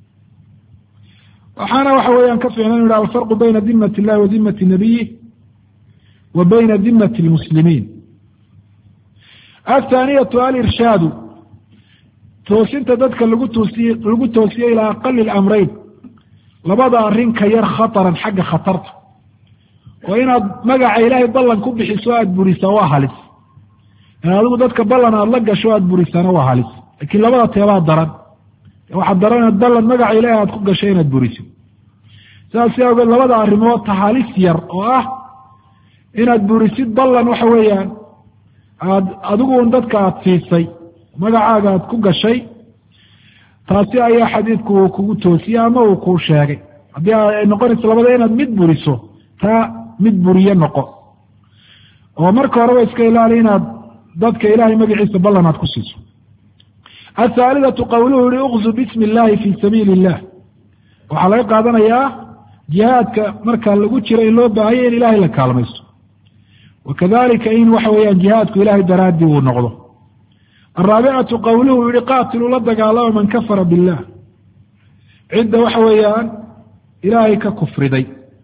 waxaana waxa weeyaan ka fiicnan inu yidhaha alfarqu bayna dimati illahi wa dimati nabiyih wa bayna dimati lmuslimiin athaaniyatu alirshaadu toosinta dadka lagu toosiye ilaa aqali lamrayn labada arrin ka yar khataran xagga khatarta oo inaad magaca ilaahay ballan ku bixiso aada burisaa waa halis in adigu dadka ballan aada la gasho aada burisaana waa halis laakiin labada teebaa daran waxaad daran inaad ballan magaca ilaahay aada ku gasho inaad buriso sidaas awgeed labada arrimood ta halis yar oo ah inaad burisid ballan waxa weeyaan adigu un dadka aada siisay magacaaga aada ku gashay taasi ayaa xadiidku uu kugu toosiyey ama uu kuu sheegay haddii ay noqonayso labada inaad mid buriso taa mid buriye noqo oo marka horeba iska ilaali inaad dadka ilahay magaciisa ballan aad ku siiso athaalidatu qowluhu yihi uqzu bismi illahi fi sabiili illah waxaa laga qaadanayaa jihaadka marka lagu jiro in loo baahaya in ilahay la kaalmaysto wakadalika in waxa weeyaan jihaadku ilahay daraaddii uu noqdo araabicatu qowluhu yihi qaatiluu la dagaalama man kafara billah cidda waxa weeyaan ilaahay ka kufriday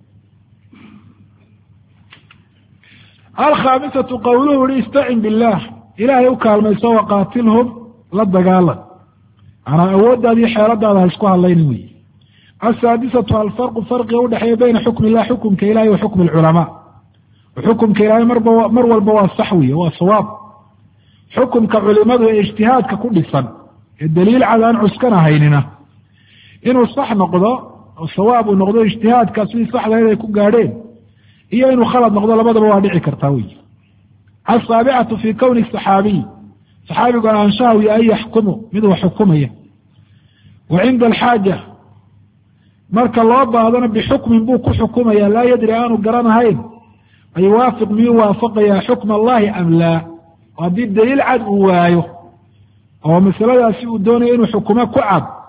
alkhaamisatu qowluhu yihi istacin billah ilaahay u kaalmayso waqaatilhum la dagaalan manaa awooddaada iyo xeeladaada ha isku hadlaynin wey asaadisatu alfarqu farqiga udhexeeya bayna xukmi illah xukumka ilahay wa xukmi alculamaa xukumka ilaahay mar walba waa sax wiye waa sawaab xukumka culimadu ee ijtihaadka ku dhisan ee daliil cad aan cuskanahaynina inuu sax noqdo oo sawaab uu noqdo ijtihaadka sidii saxdayd ay ku gaadheen iyo inuu khalad noqdo labadaba waa dhici kartaa wey asaabicatu fii kowni saxaabiy saxaabigu ahaanshaha iyo an yaxkumu mid wax xukumaya wa cinda alxaaja marka loo baahdana bixukmin buu ku xukumaya laa yadri aanu garanahayn ayuwaafiq miyuu waafaqayaa xukma allahi am laa haddii daliil cad uu waayo oo masaladaasi uu doonayo inuu xukumo ku cad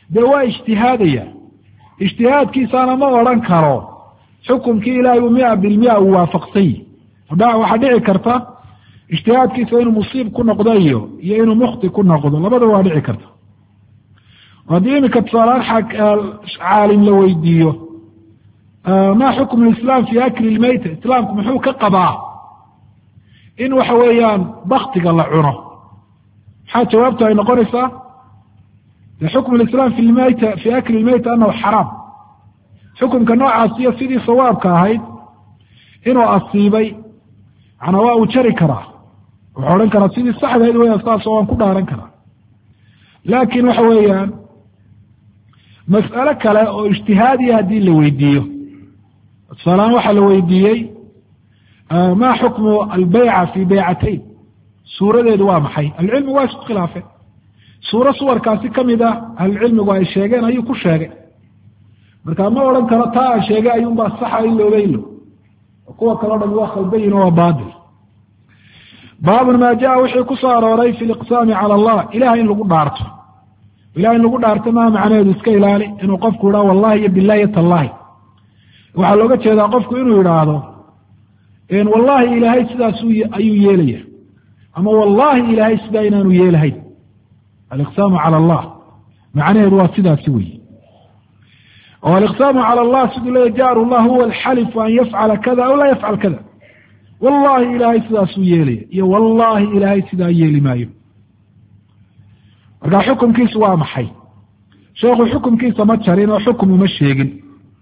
dee waa ijtihaadaya, ijtihaadkiisaana ma odhan karo xukumkii ilaahay uu 100% uu waafaqsan yahi. waxaa dhici karta ijtihaadkiisa inuu musiib ku noqdo iyo inuu mukhti ku noqdo, labadaba waa dhici karta. haddii iminka tusaaleaan caalim la weydiiyo ma xukmu lislaam fi akli lmayta, islaamku muxuu ka qabaa in waxa weeyaan baktiga la cuno, maxaa jawaabtu ay noqonaysaa? xukmu lislaam fi akli lmayta anahu xaraam. xukumka noocaasiyo sidii sawaabka ahayd inuu asiibay manaa waa uu jari karaa, wuxuu odhan karaa sidii saxdahayd weya saasoo waan ku dhaaran karaa. laakiin waxa weeyaan mas'alo kale oo ijtihaadiya haddii la weydiiyo, tusaalehaan waxaa la weydiiyey ma xukmu albayca fi baycatayn, suuradeedu waa maxay? ahlucilmigu waa isku khilaafeen. suuro suwarkaasi kamid ah ahlucilmigu ay sheegeen ayuu ku sheegay, markaa ma odhan karo taa aan sheegay ayuunbaa saxa in looga ilo, kuwa kaleo dhami waa khaldayin oo waa baatil. baabun maa jaa wixii ku soo arooray fi liqsaami cala allah, ilahay in lagu dhaarto. ilahay in lagu dhaarto maa macnaheedu iska ilaali inuu qofku yidhaho wallahi iyo billahi tallahi. waxaa looga jeedaa qofku inuu yidhaahdo wallahi ilaahay sidaas ayuu yeelaya, ama wallahi ilaahay sidaa inaanu yeelahayn. aliqsaamu cala allah macnaheedu waa sidaasi weyi. oo aliqsaamu cala allah siduu leeya jaaru llah huwa alxalifu an yafcala kada aw laa yafcal kada. wallahi ilaahay sidaasuu yeelaya iyo wallahi ilaahay sidaa yeeli maayo. markaa xukumkiisu waa maxay? sheekhu xukumkiisa ma jarin oo xukum uma sheegin.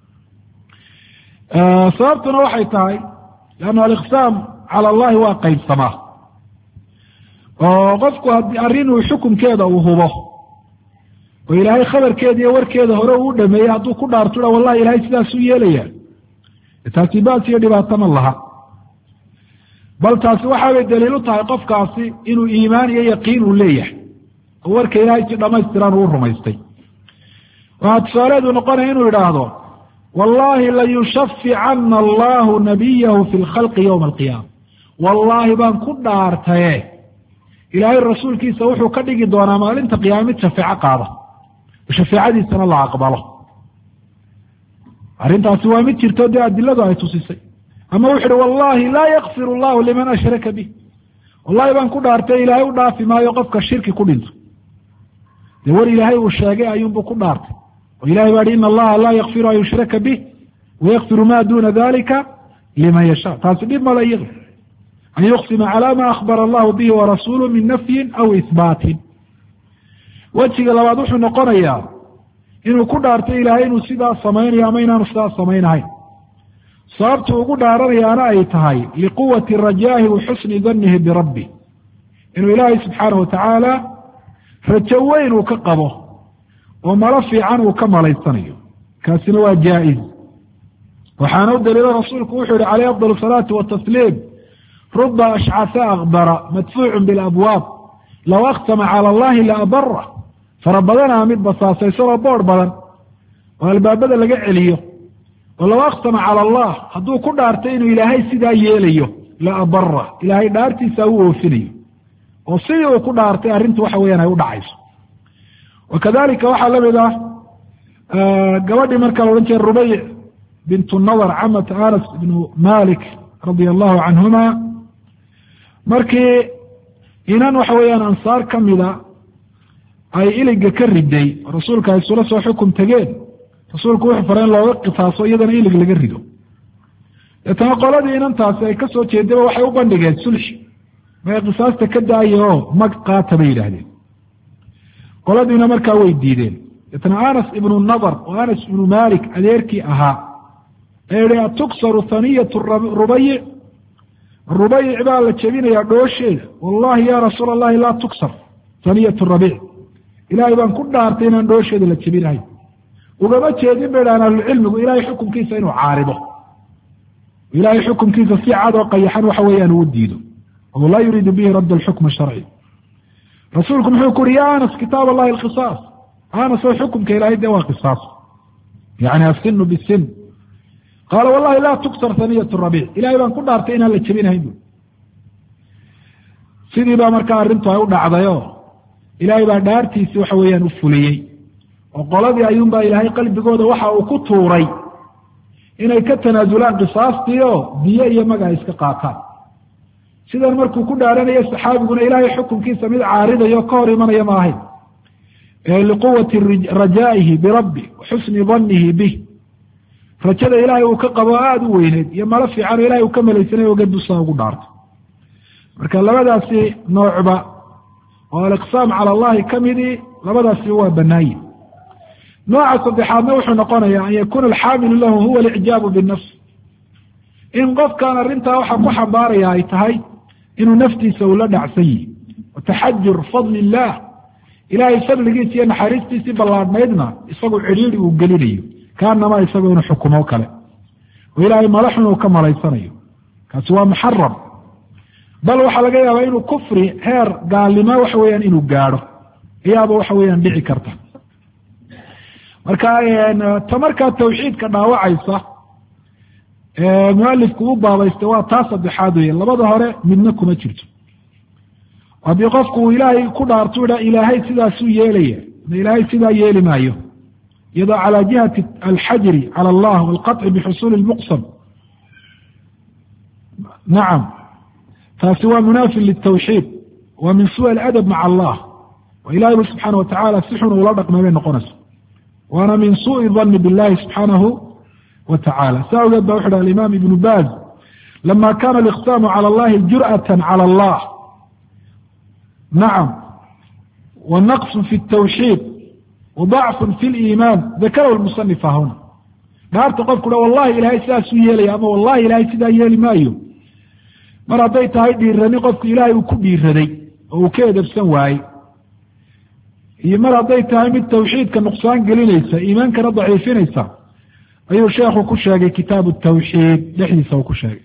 sababtuna waxay tahay leanna aliqsaam cala allahi waa qaybsamaa, oo qofku haddii arrin uu xukumkeeda uu hubo oo ilaahay khabarkeeda iyo warkeeda hore uu dhameeyey hadduu ku dhaarto ha wallahi ilaahay sidaasuu yeelaya, taasi baas iyo dhibaato ma laha. bal taasi waxaabay daliil u tahay qofkaasi inuu iimaan iyo yaqiin uu leeyahay oo warka ilaahay si dhamaystiran uu rumaystay. waxaa tusaaleedu noqonaya inuu yidhaahdo wallahi layushaficana allahu nabiyahu fi lkhalqi yowma alqiyaama, wallahi baan ku dhaartaye ilaahay rasuulkiisa wuxuu ka dhigi doonaa maalinta qiyaama mid shafeeco qaada oo shafeecadiisana la aqbalo. arrintaasi waa mid jirto dee adiladu ay tusisay. ama wuxu uhi wallahi laa yakfir allahu liman ashraka bih, wallahi baan ku dhaartay ilaahay u dhaafi maayo qofka shirki ku dhinto. dee war ilaahay uu sheegay ayuunbuu ku dhaartay, oo ilahay baa hi ina allaha laa yakfiru an yushraka bih wayakfiru ma duna dalika liman yasha. taasi dhib male iyado an yuqsima cala ma akhbara allahu bihi warasuluh min nafyin aw ihbaatin. wejiga labaad wuxuu noqonayaa inuu ku dhaartay ilaahay inuu sidaas samaynayo ama inaanu sidaas samaynahayn. sababtu ugu dhaaranayaana ay tahay liquwati rajaahi wa xusni danihi birabbi, inuu ilaahay subxaanahu watacaala rajo weyn uu ka qabo oo malo fiican uu ka malaysanayo. kaasina waa jaa-iz. waxaana u daliilo rasuulku wuxuu yihi calayhi afdal salaati watasliim ruba ashcasa akbara madfuucun bilabwaab low aqsama cala allahi la abara. fara badanaa mid basaasaysanoo boodh badan oo albaabada laga celiyo, oo low aqsama cala allah hadduu ku dhaartay inuu ilaahay sidaa yeelayo la abara, ilaahay dhaartiisa u oofinayo oo sidii uu ku dhaartay arrintu waxa weeyaan ay u dhacayso. wakadalika waxaa lamid ah gabadhii markaa la odhan jiray rubayc bintu nadar camata anas ibnu malik radia allahu canhuma, markii inan waxa weeyaan ansaar ka mida ay iliga ka riday rasuulka ay isula soo xukum tegeen, rasuulku wuxuu faray in looga qisaaso iyadana ilig laga rido. deetana qoladii inantaasi ay kasoo jeedaba waxay u bandhigeen sulxi, may qisaasta ka daaya oo mag qaata bay yidhaahdeen. qoladiina markaa way diideen. deetana anas ibnu nadar oo anas ibnu malik adeerkii ahaa ee yihi atuksaru haniyatu rubayic, rubayic baa la jebinayaa dhoosheeda. wallahi ya rasuul allahi laa tuksar haniyatu rabiic, ilaahay baan ku dhaartay inaan dhoosheeda la jebinahay. ugama jeedin bay dhahaan ahlucilmigu ilaahay xukumkiisa inuu caarido, ilaahay xukumkiisa si cad oo qayaxan waxa weeyaan uu diido, oo laa yuriidu bihi radd alxukm sharci. rasuulku muxuu ku uhi ya anas kitaab allahi alqisaas, anas oo xukumka ilaahay dee waa qisaas, yani asinu bisin. qaala wallahi laa tuksar haniyat rabiic, ilahay baan ku dhaartay inaan la jebinahayn bu. sidii baa markaa arrintu ay u dhacdayo ilaahay baa dhaartiisii waxa weeyaan u fuliyey oo qoladii ayuunbaa ilaahay qalbigooda waxa uu ku tuuray inay ka tanaasulaan qisaastii oo diye iyo maga ay iska qaataan. sidan markuu ku dhaaranayo saxaabiguna ilaahay xukunkiisa mid caaridayo ka hor imanaya ma ahayn, liquwati rajaa'ihi birabbi wa xusni dannihi bih, rajada ilaahay uu ka qabo aada u weyneed iyo malo fiican oo ilahay uu ka malaysanayo gadusaa ugu dhaarto. marka labadaasi noocba oo aliqsaam cala allahi ka midii labadaasi waa banaaye. nooca saddexaadna wuxuu noqonayaa an yakuuna alxaamilu lahu huwa alicjaabu binafs, in qofkan arrintaa waxa ku xambaaraya ay tahay inuu naftiisa ula dhacsan yihi, wataxajur fadli illah, ilaahay fadligiisa iyo naxariistiisii ballaadhnaydna isagu cidhiidhi uu gelinayo, kaanamaa isagu inuu xukumo kale oo ilaahay malaxun uu ka malaysanayo, kaasi waa muxaram. bal waxaa laga yaabaa inuu kufri heer gaalnimo waxa weeyaan inuu gaadho iyaaba waxa weeyaan dhici karta. marka ta markaa tawxiidka dhaawacaysa mualifku u baabaystay waa taa saddexaad weeye, labada hore midna kuma jirto. haddii qofku uu ilaahay ku dhaarto idha ilaahay sidaasuu yeelaya, ilaahay sidaa yeeli maayo, iyadoo calaa jihati alxajri cala allah walqaطci bixusuuli lmuqsam, nacam, taasi waa munaafin litawxiid, waa min suءi aladab maca allah, oo ilahay bu subxaana watacaala si xun ula dhaqmay bay noqonaysa, waana min suءi danni billahi subxaanahu wa tacala. saa ogeed ba wuxu uhi alimaam ibnu baaz lama kana aliqsaamu cala allahi jur'ata cala allah, nacam, wa naqsu fi الtawxiid wa dacfu fi liimaan dakarahu lmusanifa huna. dhaarta qofku ha wallahi ilahay sidaasuu yeelaya ama wallahi ilahay sidaa yeeli maayo, mar hadday tahay dhiirani qofku ilaahay uu ku dhiiraday oo uu ka edabsan waayey, iyo mar hadday tahay mid tawxiidka nuqsaan gelinaysa iimaankana daciifinaysa, ayuu sheekhu ku sheegay kitaabu tawxiid dhexdiisa uu ku sheegay.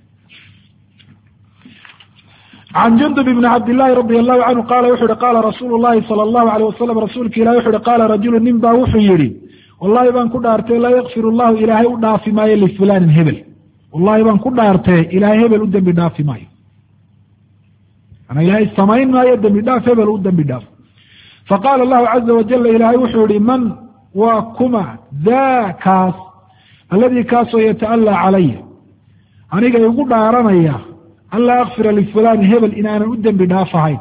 can jundub ibni cabdillaahi radi allahu canhu qaala wuxu uhi qaala rasuulu llahi sala allahu alayh wasalam, rasuulka ilahi wuxu uhi qaala rajulu nin baa wuxuu yihi wallahi baan ku dhaartay laa yakfir llahu ilaahay u dhaafi maayo lifulanin hebel, wallahi baan ku dhaartee ilaahay hebel u dembi dhaafi maayo, ana ilaahay samayn maayo dembi dhaaf hebel u dembi dhaaf. faqaala allahu caza wajala ilaahay wuxuu yihi man waa kuma daa kaas alladii kaasoo yata'allaa calaya aniga igu dhaaranaya an laa akfira lifulaani hebel inaanan u dembi dhaafahayn,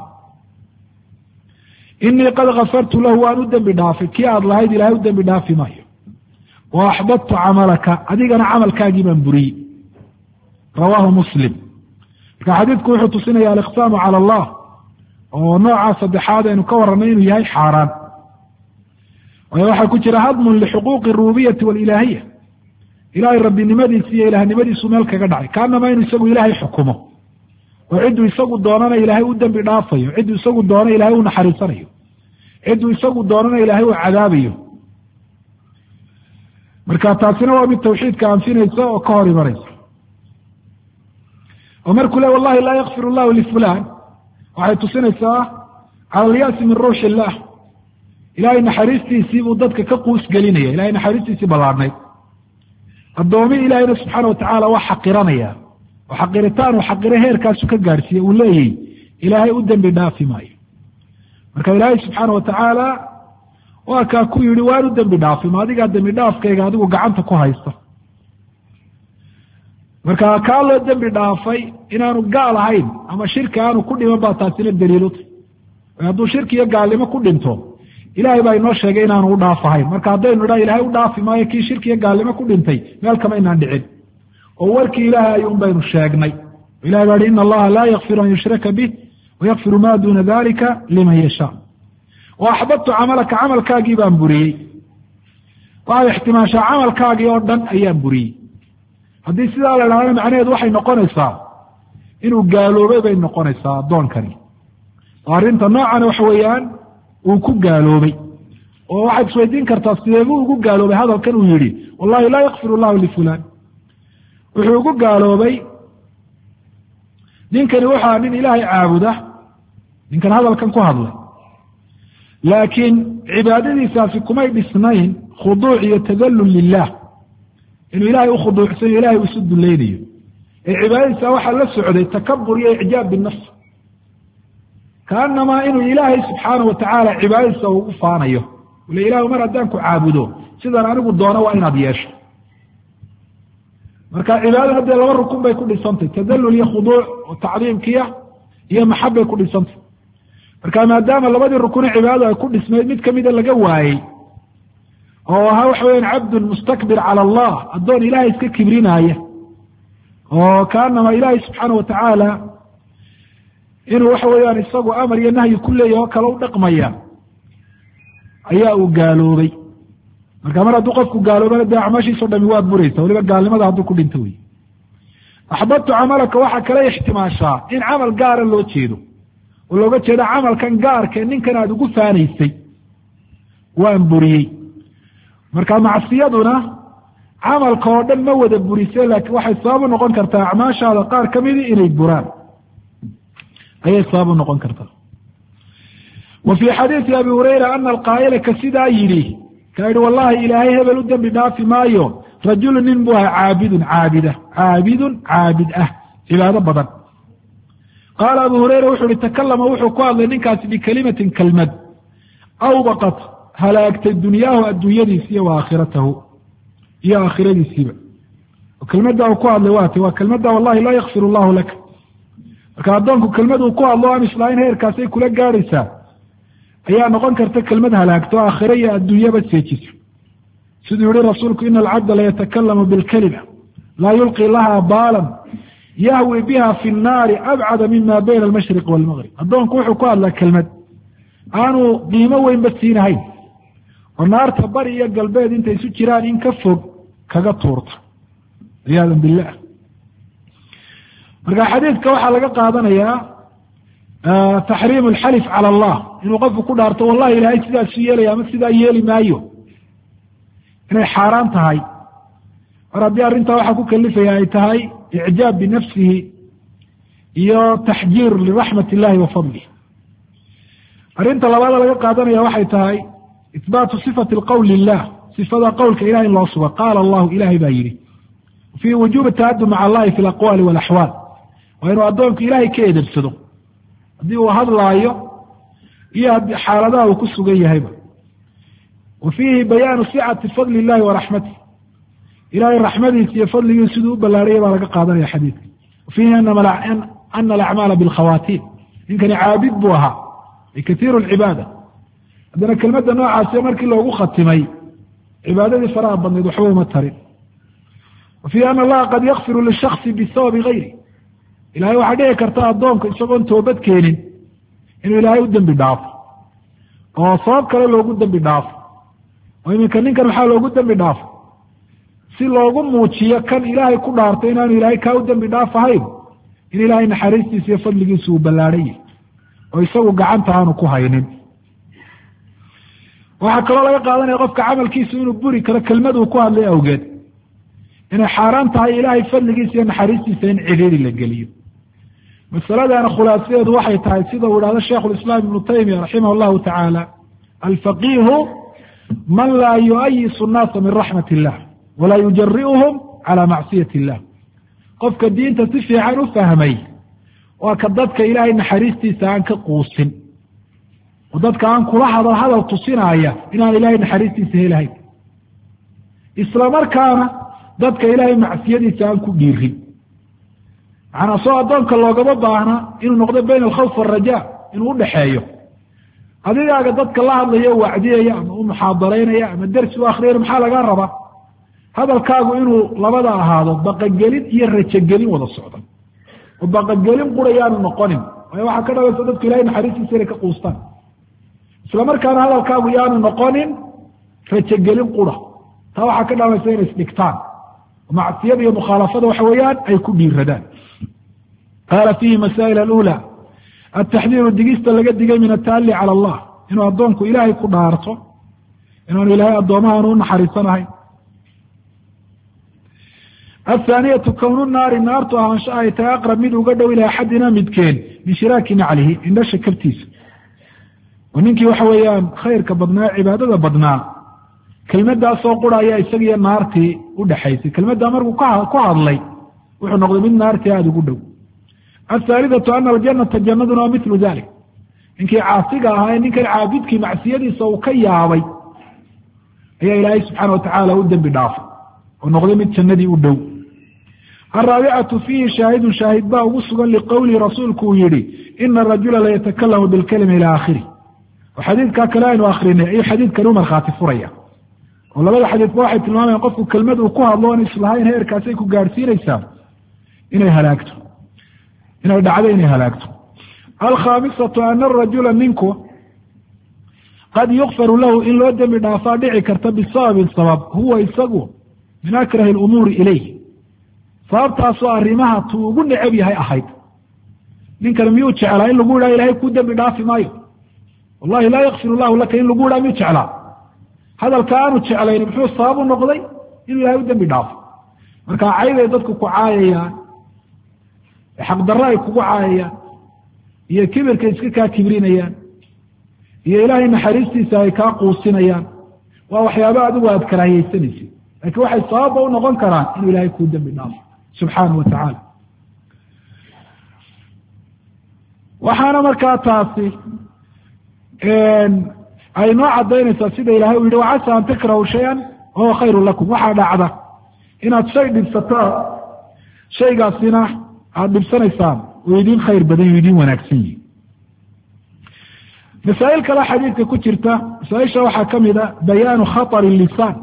inii qad kafartu lahu waan u dembi dhaafay, kii aad lahayd ilahay u dembi dhaafi maayo, wa axbadtu camalaka adigana camalkaagii baan buriyey. rawaahu muslim. marka xadiidku wuxuu tusinaya aliqsaamu cala allah oo noocaa saddexaad aynu ka warranay inuu yahay xaaraan, waayo waxaa ku jira hadmun lixuquuqi arububiyati walilaahiya, ilaahay rabbinimadiisi iyo ilaahnimadiisu meel kaga dhacay, kaanama inuu isagu ilaahay xukumo oo cidduu isagu doonana ilaahay u dembi dhaafayo, cidduu isagu doona ilahay u naxariisanayo, cidduu isagu doonana ilaahay u cadaabayo. marka taasina waa mid tawxiidka anfinaysa oo ka hor imanaysa. oo markuu le wallahi laa yakfir llahu lifulan waxay tusinaysaa cala alyaasi min ruuxi illah, ilahay naxariistiisii buu dadka ka quus gelinaya, ilahay naxariistiisii ballaadhnayd. addoomi ilaahayna subxaana watacaala waa xaqiranaya, oo xaqiritaan uu xaqiro heerkaasu ka gaadhsiiye uu leeyahy ilaahay u dembi dhaafi maayo. marka ilaahay subxaana watacaala waa kaa ku yihi waan u dembi dhaafi, ma adigaa dembi dhaafkayga adigu gacanta ku haysta. marka kaa loo dembi dhaafay inaanu gaal ahayn ama shirki aanu ku dhiman baa taasina daliiluta, hadduu shirki iyo gaalnimo ku dhinto ilahay baa inoo sheegay inaanu u dhaafahayn. marka haddaynu idhaa ilahay u dhaafi maayo kii shirki iyo gaalnimo ku dhintay, meel kama inaan dhicin, oo warkii ilaahay ayuun baynu sheegnay. ilahay baa hi ina allaha laa yakfiru an yushraka bih wayakfiru ma duna dalika liman yashaa. wa axbadtu camalaka camalkaagii baan buriyey, waxay ixtimaashaa camalkaagii oo dhan ayaan buriyey. haddii sidaa la idhahdana macnaheedu waxay noqonaysaa inuu gaaloobay bay noqonaysaa addoonkani, oo arrinta noocan waxa weeyaan uu ku gaaloobay. oo waxaad isweydiin kartaa sidee buu ugu gaaloobay hadalkan uu yihi wallahi laa yakfiru llahu lifulan. wuxuu ugu gaaloobay ninkani waxaa nin ilaahay caabuda, ninkan hadalkan ku hadlay, laakiin cibaadadiisaasi kumay dhisnayn khuduuc iyo tadallul lilah, inuu ilahay ukhuduucsanyo ilahay u isu dulaynayo, ee cibaadadiisa waxaa la socday takabur iyo icjaab binafs, kaanamaa inuu ilaahay subxaana watacaala cibaadadiisa ugu faanayo, wala ilaahu mar haddaan ku caabudo sidaan anigu doono waa inaad yeesho marka cibaadada haddee laba rukun bay ku dhisantay tadallul iyo khuduuc oo tacdiimkiya iyo maxabbay ku dhisantay marka maadaama labadii rukune cibaadada ay ku dhismayd mid kamida laga waayey oo ahaa waxa weyaan cabdun mustakbir cala allah addoon ilahay iska kibrinaaya oo kaanama ilaahay subxaana watacaala inuu waxa weeyaan isagu amar iyo nahyi ku leeyahy oo kale u dhaqmaya ayaa uu gaaloobay marka mar hadduu qofku gaaloobana dee acmaashiisao dhami waad buraysa waliba gaalnimada hadduu ku dhinto wey axbabtu camalaka waxaa kala ixtimaashaa in camal gaara loo jeedo oo looga jeeda camalkan gaarkee ninkan aada ugu faanaysay waan buriyey marka macsiyaduna camalka oo dhan ma wada burise laakiin waxay sabab u noqon kartaa acmaashaada qaar kamidii inay buraan ayay sabab u noqon kartaa wa fii xadiidi abi hurayra ana alqaa'ila ka sidaa yidhi ka yidhi wallahi ilaahay hebel u dembi dhaafi maayo rajulu nin buu ahaa caabidun caabid ah cibaado badan qaala abu hurayra wuxuu ihi takalama wuxuu ku hadlay ninkaasi bikelimatin kelmad awbaqat halaagtay dunyaahu adduunyadiisi iyo wa aakhiratahu iyo aakhiradiisiiba kelmadda uu ku hadlay waatay waa kelmadda wallahi laa yakfir allahu laka marka addoonku kelmad uu ku hadlo aan islaain heerkaasay kula gaadhaysaa ayaa noqon karta kelmad halaagto aakhire iyo adduunyaba seejisa siduu yihi rasuulku ina alcabda layatakalamu bilkalima laa yulqi laha baalan yahwi biha fi nnaari abcada mima bayna almashriq walmaqrib addoonku wuxuu ku hadlaa kelmad aanu qiimo weynba siinahayn oo naarta bari iyo galbeed intay isu jiraan in ka fog kaga tuurta ciyaada billah marka xadiidka waxaa laga qaadanayaa taxriim alxalif cala allah inuu qofku ku dhaarto wallahi ilaahay sidaasu yeelaya ama sidaa yeeli maayo inay xaaraan tahay mar haddii arrintaa waxaa ku kalifaya ay tahay icjaab binafsihi iyo taxjiir liraxmat illahi wa fadlih arrinta labaada laga qaadanaya waxay tahay ihbaatu sifati alqowl lilah sifada qowlka ilahay in loo suga qaala allahu ilahay baa yidhi fii wujuubi taadub maca allahi fi alaqwaali walaxwaal waa inuu addoonku ilahay ka edebsado haddii uu hadlaayo iyo haddii xaaladaha uu ku sugan yahayba wa fiihi bayaanu sicati fadli illahi wa raxmatih ilahay raxmadiisa iyo fadligiisu siduu u ballaariyay baa laga qaadanaya xadiidka wa fiihi ana alacmaala bilkhawaatiin ninkani caabid buu ahaa katiiru lcibaada haddana kelmadda noocaasi markii loogu khatimay cibaadadii faraha badnayd waxba uma tarin wa fiihi ana allaha qad yakfiru lishaksi bisababi gayri ilahay waxaa dhici karta addoonka isagoon toobad keenin inuu ilaahay u dembi dhaafo oo sabab kale loogu dembi dhaafo oo iminka ninkan maxaa loogu dembi dhaafo si loogu muujiyo kan ilaahay ku dhaartay inaanu ilaahay kaa u dembi dhaafahayn in ilaahay naxariistiisa iyo fadligiisa uu ballaadhan yahy oo isagu gacanta aanu ku haynin waxaa kaloo laga qaadanaya qofka camalkiisu inuu buri karo kelmaduu ku hadlay awgeed inay xaaraan tahay ilaahay fadligiisa iyo naxariistiisa in cidhiiri la geliyo masaladana khulaasadeedu waxay tahay sida uu idhahdo sheikhulislaam ibnu taymiya raximah allahu tacaala alfaqiihu man laa yuayisu nnaasa min raxmat illah walaa yujari'uhum cala macsiyati illah qofka diinta si fiican u fahmay waa ka dadka ilaahay naxariistiisa aan ka quusin oo dadka aan kula hadal tusinaya inaan ilaahay naxariistiisa helahayn isla markaana dadka ilaahay macsiyadiisa aan ku dhiirin macnaa soo addoonka loogama baahna inuu noqdo bayna alkhawf waalraja inuu udhaxeeyo adigaaga dadka la hadlaya o wacdiyaya ama u muxaadaraynaya ama dersi u akhriyaya maxaa lagaa rabaa hadalkaagu inuu labada ahaado baqagelin iyo rajogelin wada socda oo baqagelin qura yaanu noqonin waayo waxaa ka dhalaysa dadku ilahay naxariistiisa inay ka quustaan isla markaana hadalkaagu yaanu noqonin rajogelin qura taa waxaa ka dhalaysa inay isdhigtaan macsiyada iyo mukhaalafada waxa weeyaan ay ku dhiiradaan qaala fiihi masaa'il alula ataxdiiru digista laga digay min ata'ali cala allah inuu addoonku ilaahay ku dhaarto inaanu ilaahay addoomahaanu u naxariisanahayn athaaniyatu kownu naari naartu ahaansho ay tahay aqrab mid uga dhow ilaa axadina midkeen min shiraaki naclihi indhasha kabtiisa oo ninkii waxa weeyaan khayrka badnaa cibaadada badnaa kelmadaasoo qura ayaa isagiyo naartii udhaxaysay kelmaddaa markuu ku hadlay wuxuu noqday mid naartii aada ugu dhow athaalidatu ana aljanata jannaduna waa milu dalik ninkii caasiga ahaa ee ninkan caabidkii macsiyadiisa uu ka yaabay ayaa ilaahay subxaana watacaala u dembi dhaafay oo noqday mid jannadii u dhow. alraabicatu fiihi shaahidun shaahid baa ugu sugan liqowlihi rasuulku uu yihi ina arajula layatakalamu bilkalimi ila aakhirih. oo xadiidkaa kale aynu akrinay ayuu xadiidkani u markhaati furaya oo labada xadiidba waxay tilmaamayaan qofku kelmad uu ku hadlo oon islahayn heerkaasay ku gaadhsiinaysaa inay halaagto, inay dhacdo inay halaagto. alkhaamisatu ana arajula ninku qad yukfaru lahu in loo dembi dhaafaa dhici karta bisababin sabab huwa isagu min akrahi lumuuri ilayh, sababtaasoo arrimaha tuu ugu necab yahay ahayd. ninkani miyuu jeclaa in lagu yidhaha ilahay kuu dembi dhaafi maayo, wallahi laa yakfiru llahu laka in lagu yidhaha miyuu jeclaa? hadalka aanu jeclayn muxuu sabab u noqday inuu ilahay u dembi dhaafo. marka cayday dadku ku caayayaan, xaqdarro ay kugu caayayaan, iyo kibirka iska kaa kibrinayaan, iyo ilaahay naxariistiisa ay kaa quusinayaan, waa waxyaaba adigu aad karaahiyeysanaysid, laakiin waxay sababba u noqon karaan inuu ilahay kuu dembi dhaafo subxaanahu wa tacaala. waxaana markaa taasi ay noo cadaynaysaa sida ilahay uu yihi wacasa an takrahu shay-an wahuwa khayru lakum. waxaa dhacda inaad shay dhibsataan, shaygaasina aada dhibsanaysaan uu idin khayr badan yu idin wanaagsan yihi. masaa'il kale xadiidka ku jirta, masaaisha waxaa ka mid a bayaanu khaطr lisaan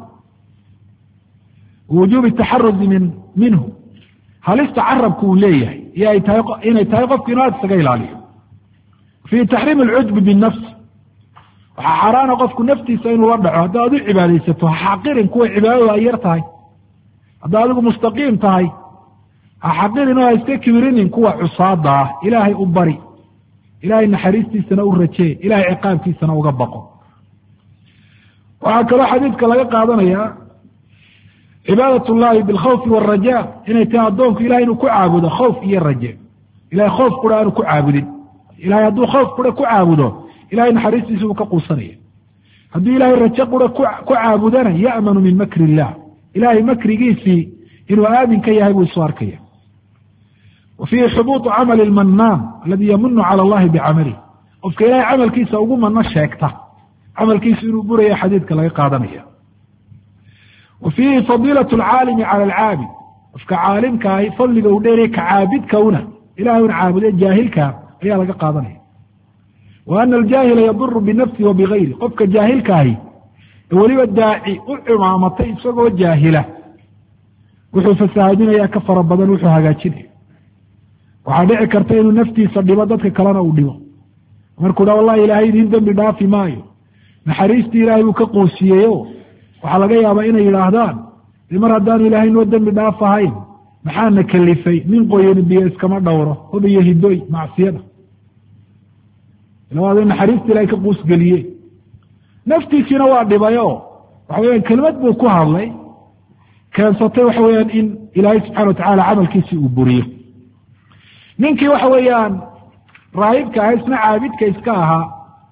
wujuubi taxaruzi minhu, halista carabku uu leeyahay iyo inay tahay qofku inuu aad isaga ilaaliyo. fii taxriim alcujbi binafs, waxaa xaaraana qofku naftiisa inuu la dhaco. haddaad adu cibaadaysato ha xaqirin kuwa cibaadadu ay yar tahay, haddaad adigu mustaqiim tahay ha xaqirin oo ha iska kibirinin kuwa cusaada ah. ilaahay u bari, ilaahay naxariistiisana u rajee, ilaahay ciqaabkiisana uga baqo. waxaa kaloo xadiidka laga qaadanayaa cibaadat llahi bilkhawfi waalraja, inay tahay addoonku ilahay inuu ku caabudo khawf iyo raje. ilahay khawf qura aanu ku caabudin. ilahay hadduu khawf qura ku caabudo ilahay naxariistiisa uu ka quusanaya. hadduu ilahay raje qura ku caabudana ya'manu min makri illah, ilahay makrigiisii inuu aamin ka yahay buu isu arkaya. wa fiihi xubuuطu camali lmannaan aladi yamunu cala allahi bicamalih, qofka ilahay camalkiisa ugu mano sheegta camalkiisa inuu buraya xadiidka laga qaadanaya. wa fiihi fadiilaة alcaalimi cala alcaabid, qofka caalimkaahi fadliga uu dheeraya ka caabidkawna ilahay una caabude jaahilkaa ayaa laga qaadanaya. wa ana aljaahila yaduru binafsihi wa bigayri, qofka jaahilkaahi ee weliba daaci u cimaamatay isagoo jaahila wuxuu fasahaadinayaa ka fara badan wuxuu hagaajinaya. waxaa dhici karta inuu naftiisa dhibo, dadka kalena uu dhibo. markuu dha wallahi ilaahay idiin dembi dhaafi maayo, naxariistii ilaahay buu ka quusiyeyo, waxaa laga yaabaa inay yidhaahdaan mar haddaanu ilaahay noo dembi dhaaf ahayn maxaana kalifay nin qoyani biyo iskama dhowro hod iyo hidoy macsiyada. ilaado naxariista ilahay ka quusgeliye, naftiisiina waa dhibayo waxa weyaan kelimad buu ku hadlay keensatay waxa weyaan in ilaahay subxana watacaala camalkiisii uu buriyo. ninkii waxa weeyaan raahibka aha isna caabidka iska ahaa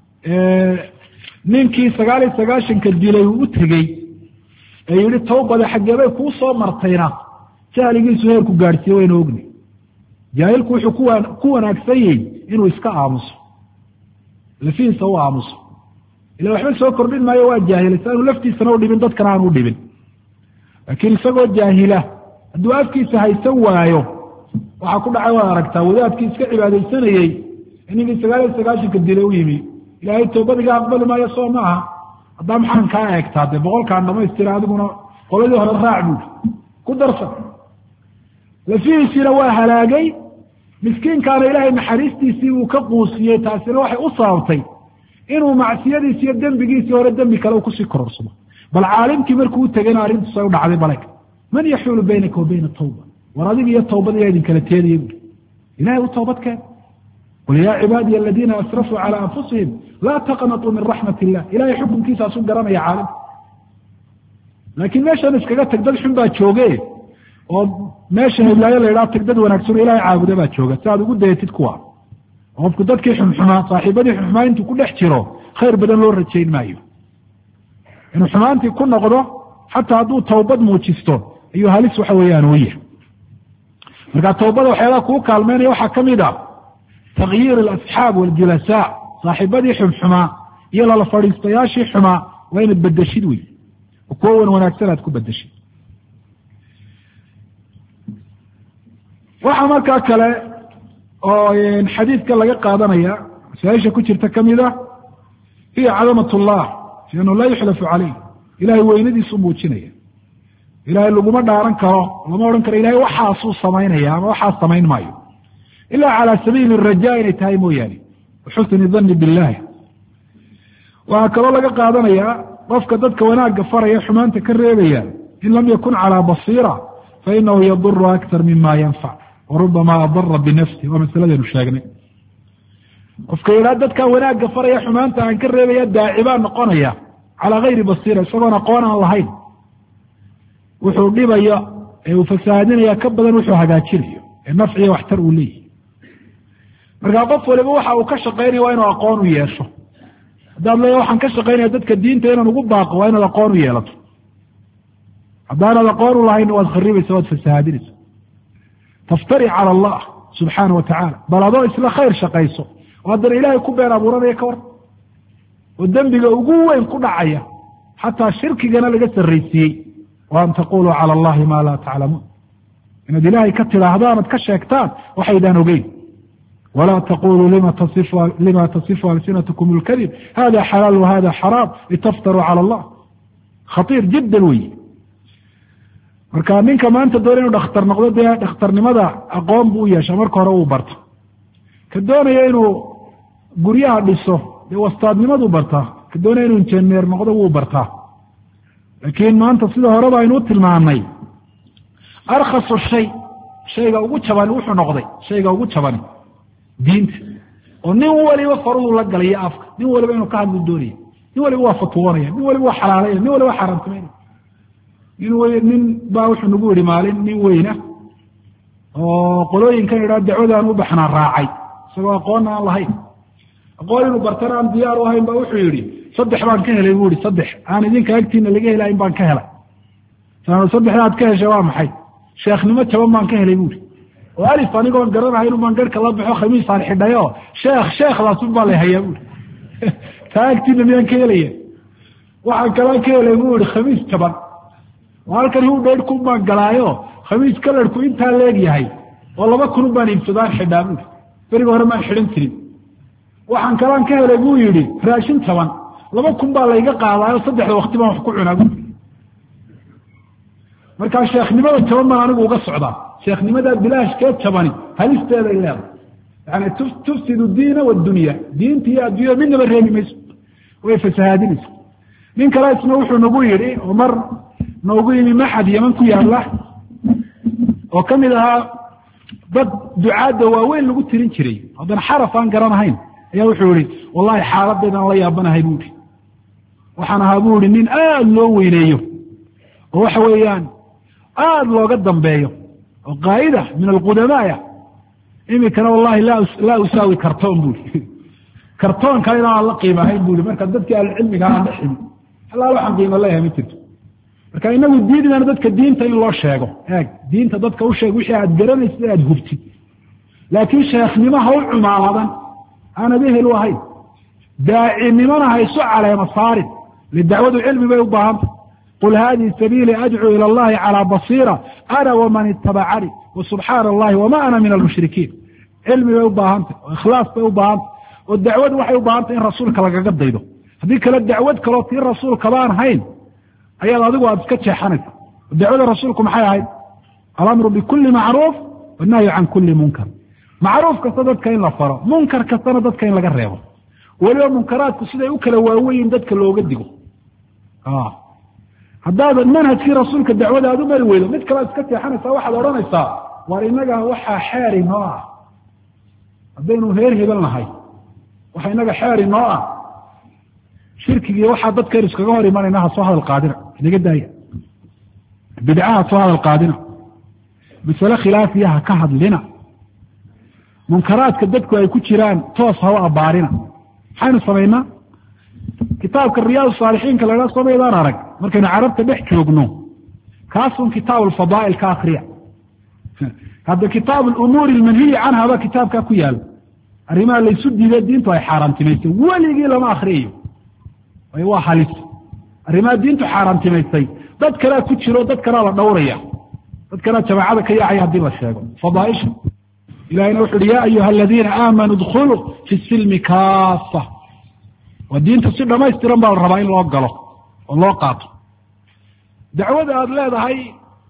ninkii 99 dilay uu u tegey ee yihi tawbada xageebay kuu soo martayna jahligiisu heerku gaadhsiiye wayna ogni. jaahilku wuxuu ku wanaagsan yahay inuu iska aamuso, lafihiisa u aamuso, ila waxba soo kordhin maayo, waa jaahilay si aanu laftiisana u dhibin dadkana aan u dhibin. laakiin isagoo jaahila hadduu afkiisa haysan waayo waxaa ku dhacay waad aragtaa wadaadkii iska cibaadaysanayey ninkii 99 dilay u yimi, ilaahay toobadiga aqbali maayo soo maaha, haddaa maxaan kaa eegtaa dee 100kaan dhamaystira adiguna qoladii hore raac buui ku darsan. lafihiisiina waa halaagay, miskiinkaana ilaahay naxariistiisii uu ka quusiyey. taasina waxay u sababtay inuu macsiyadiisi iyo dembigiisii hore dembi kale kusii kororsado. bal caalimkii markuu u tegayna arrintusa u dhacday balag man yaxuulu baynaka wa bayna tawba, war adiga iyo tawbada yaa idin kala teedaya buui. ilahay u toobad keen, qul yaa cibaadiya aladiina asrafuu calى anfusihim laa taqnatuu min raxmat illah. ilahay xukunkiisaasu garanaya caalimka. laakiin meeshan iskaga tag, dad xun baa jooge oo meesha heblaayo la idhaha tag, dad wanaagsan ilahay caabuda baa jooga, si aad ugu dayatid kuwa. qofku dadkii xumxumaa, saaxiibadii xumxumaa intuu ku dhex jiro khayr badan loo rajayn maayo. inuu xumaantii ku noqdo xataa hadduu tawbad muujisto ayuu halis waxa weeyaan u yahay. marka tawbada waxyaalaha kuu kaalmeynaya waxaa ka mid a takyiir alasxaab waljulasaa, saaxiibadii xumxumaa iyo lala fadhiistayaashii xumaa waa inaad bedeshid wey. kuwa wanaagsan aad ku bedeshay. waxaa markaa kale oo xadiidka laga qaadanaya masaaisha ku jirta kamid a hiya cadamat ullah fi annahu laa yuxlafu caleyh, ilahay weynadiisu muujinaya. ilahay laguma dhaaran karo, lama odhan karo ilahay waxaasuu samaynaya ama waxaas samayn maayo ila cala sabiili raja inay tahay mooyaane, waxusni dhanni billahi. waxaa kaloo laga qaadanaya qofka dadka wanaagga faraya xumaanta ka reebaya in lam yakun calaa basiira fainahu yaduru aktar mima yanfac warubama adara binafsi. waa masaladaynu sheegnay. qofka yidhaha dadkaa wanaagga faraya xumaanta aan ka reebaya daaci baa noqonaya calaa gayri basiira, isagoon aqoon aan lahayn. wuxuu dhibaya ee uu fasahaadinaya ka badan wuxuu hagaajinayo ee nafciya waxtar uu leeyahy. markaa qof waliba waxa uu ka shaqaynaya waa inuu aqoon u yeesho. haddaad leeya waxaan ka shaqaynaya dadka diinta inaan ugu baaqo waa inaad aqoon u yeelato. haddaanaad aqoon u lahayn waad kharibaysa, waad fasahaadinaysa. taftari cala allah subxaana wa tacaala, bal adoo isla khayr shaqayso oo haddana ilaahay ku been abuuranaya ka war, oo dembiga ugu weyn ku dhacaya xataa shirkigana laga sarraysiiyey. wa an taquluu cala allahi maa laa taclamuun, inaad ilaahay ka tidhaahdaan ad ka sheegtaan waxaydaan ogeyn. walaa taquluu lima tasifu alsinatkum lkadib hada xalaal wahada xaraam litaftaruu cala allah. khatiir jiddan weyi. marka ninka maanta doona inuu dhakhtar noqdo dee dhakhtarnimada aqoon buu u yeesha, marka hore uu barto. ka doonaya inuu guryaha dhiso dee wastaadnimaduu bartaa. ka doonaya inuu injineer noqdo wuu bartaa. laakiin maanta sida horeba aynuu tilmaamnay arkhasu shayga ugu jabani wuxuu noqday shayga ugu jabani diinta, oo nin waliba faruhu la galaya afka, nin waliba inuu ka hadlu doonaya, nin waliba waa fatwoonaya, nin waliba waa xalaalayna, nin waliba waa xaaraantimaynaya. nin baa wuxuu nagu yihi maalin nin weyna oo qolooyinkan idhaa dacwadaan u baxnaa raacay, isagoo aqoonna aan lahayn, aqoon inuu bartana aan diyaar u ahayn, ba wuxuu yihi 3 baan ka helay bu ihi 3 aan idinka agtiina laga helayn baan ka helay. 3 aad ka heshay waa maxay? sheekhnimo jaban baan ka helay bu ihi, oo alif anigoon garanahayn baan garhka la baxo khamiisaan xidhayo sheekhdaasun baa la hayaa bu ihi. taa agtiina miyaan ka helaya? waxaan kalaan ka helay bu ihi khamiis jaban, oo halkan hu dheerhkun baan galaayo khamiis kalarku intaa leeg yahay oo 2 kun baan iibsadaan xidhaa bu ihi, beriga hore maan xidhan jirin. waxaan kalaan ka helay buu yidhi raashin jaban, 2 kun baa layga qaadaayo 3 waqti baan wax ku cunaa bu. markaa sheekhnimada jaban baan anigu uga socdaa. sheekhnimada bilaashkee jabani halisteeday leedahay, yani tufsidu diina wadunya, diinta iyo adduunyada midnaba reebi mayso, way fasahaadinaysa. nin kale isna wuxuu nagu yidhi oo mar noogu yimi maxad yaman ku yaala oo kamid ahaa dad ducaadda waaweyn lagu tirin jiray, haddana xaraf aan garanahayn, ayaa wuxuu yihi wallahi xaaladaydan la yaabanahay bu ihi. waxaan ahaa bu ihi nin aada loo weyneeyo oo waxa weeyaan aada looga dambeeyo oo qaa'ida min alqudamaaya. imikana wallahi laa usaawi kartoon bu ihi, kartoon kalena aan la qiimahayn bu ihi. marka dadkii ahlucilmiga aan dhexin halaal waxaan qiimo leeyahay ma jirto. marka inagu diidayna dadka diinta in loo sheego, eeg diinta dadka u sheeg wixii aad garanaysid aad hubtid, laakiin sheekhnimo ha u cumaamadan aanad ehel u ahayn. daacinimona haysu caleema saarin, lidacwadu cilmi bay u baahantay. qul hadihi sabiili adcuu ila allahi calaa basiira ana waman itabacanii wasubxaana allahi wama ana min almushrikiin. cilmi bay u baahantay oo ikhlaas bay u baahantay, oo dacwadu waxay u baahantay in rasuulka lagaga daydo. haddii kale dacwad kaloo tii rasuulkabaan hayn ayaad adigu aada iska jeexanaysa. dacwada rasuulku maxay ahayd? alamru bikuli macruuf wannahyu can kuli munkar. macruuf kasta dadka in la faro, munkar kastana dadka in laga reebo. weliba munkaraadku siday u kala waaweyin dadka looga digo. haddaad manhajkii rasuulka dacwada aad u mari weydo, mid kale ad iska jeexanaysaa, waxaad odhanaysaa war inaga waxaa xeer inoo ah, haddaynu reer hebel nahay waxa inaga xeer inoo ah shirkigii waxaa dadka iskaga hor imanayna ha soo hadal qaadina, inaga daaya. bidcaha soo hadal qaadina, masale khilaafiya ha ka hadlina, munkaraadka dadku ay ku jiraan toos ha u abaarina. maxaynu samaynaa? kitaabka riyaad saalixiinka laydhaa samaydaan arag markaynu carabta dhex joogno, kaasun kitaab alfadaa'il ka akriya. hadda kitaab alumuuri almanhiyi canha baa kitaabkaa ku yaala, arrimaha laysu diiday diintu ay xaaraantimaysay, weligii lama akriyayo. waa halis arrimaha diintu xaaraantimaysay dad kalea ku jiro dad kalea la dhowraya dad kalea jamaacada ka yaacaya haddii la sheego fadaaisha ilahina wuxu uhi ya ayuha aladiina aamanuu idkhuluu fi silmi kaafa waa diinta si dhamaystiran baa la rabaa in loo galo oo loo qaato dacwada aada leedahay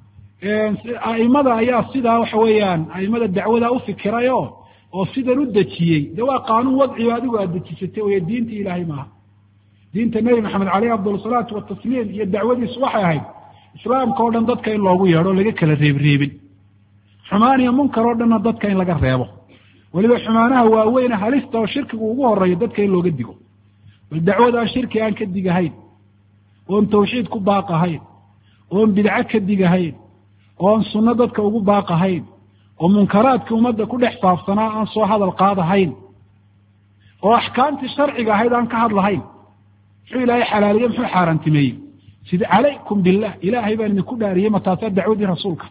a'imada ayaa sidaa waxa weeyaan a'imada dacwada ufikiray oo sidan u dejiyey de waa qaanuun wadcigo adigu aad dejisatay wey diinta ilaahay maaha diinta nebi maxamed caleyh afdal salaatu watasliim iyo dacwadiisu waxay ahayd islaamka o dhan dadka in loogu yeedho laga kala reebreebin xumaan iyo munkar oo dhanna dadka in laga reebo weliba xumaanaha waaweyne halista oo shirkigu ugu horeeyo dadka in looga digo bal dacwadaa shirki aan ka digahayn oon tawxiid ku baaqahayn oon bidco ka digahayn oon sunno dadka ugu baaqahayn oo munkaraadkii ummadda ku dhex faafsanaa aan soo hadal qaadahayn oo axkaamtii sharciga ahayd aan ka hadlahayn muxuu ilaahay xalaaliye muxuu xaaraantimeeyey sida calaykum billah ilaahay baan idinku dhaariyey mataasaa dacwadii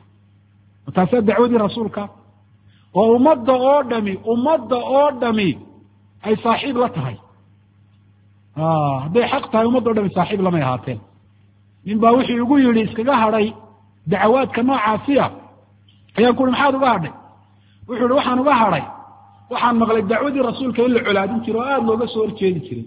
rasuulka oo ummadda oo dhami ay saaxiib la tahay hadday xaq tahay ummadda o dhami saaxiib lamay ahaateen nin baa wuxuu igu yidhi iskaga hadhay dacawaadka noocaasiya ayaan ku uhi maxaad uga hadhay wuxuu yihi waxaan uga hadhay waxaan maqlay dacwadii rasuulka in la colaadin jiro oo aada looga soo horjeedi jiray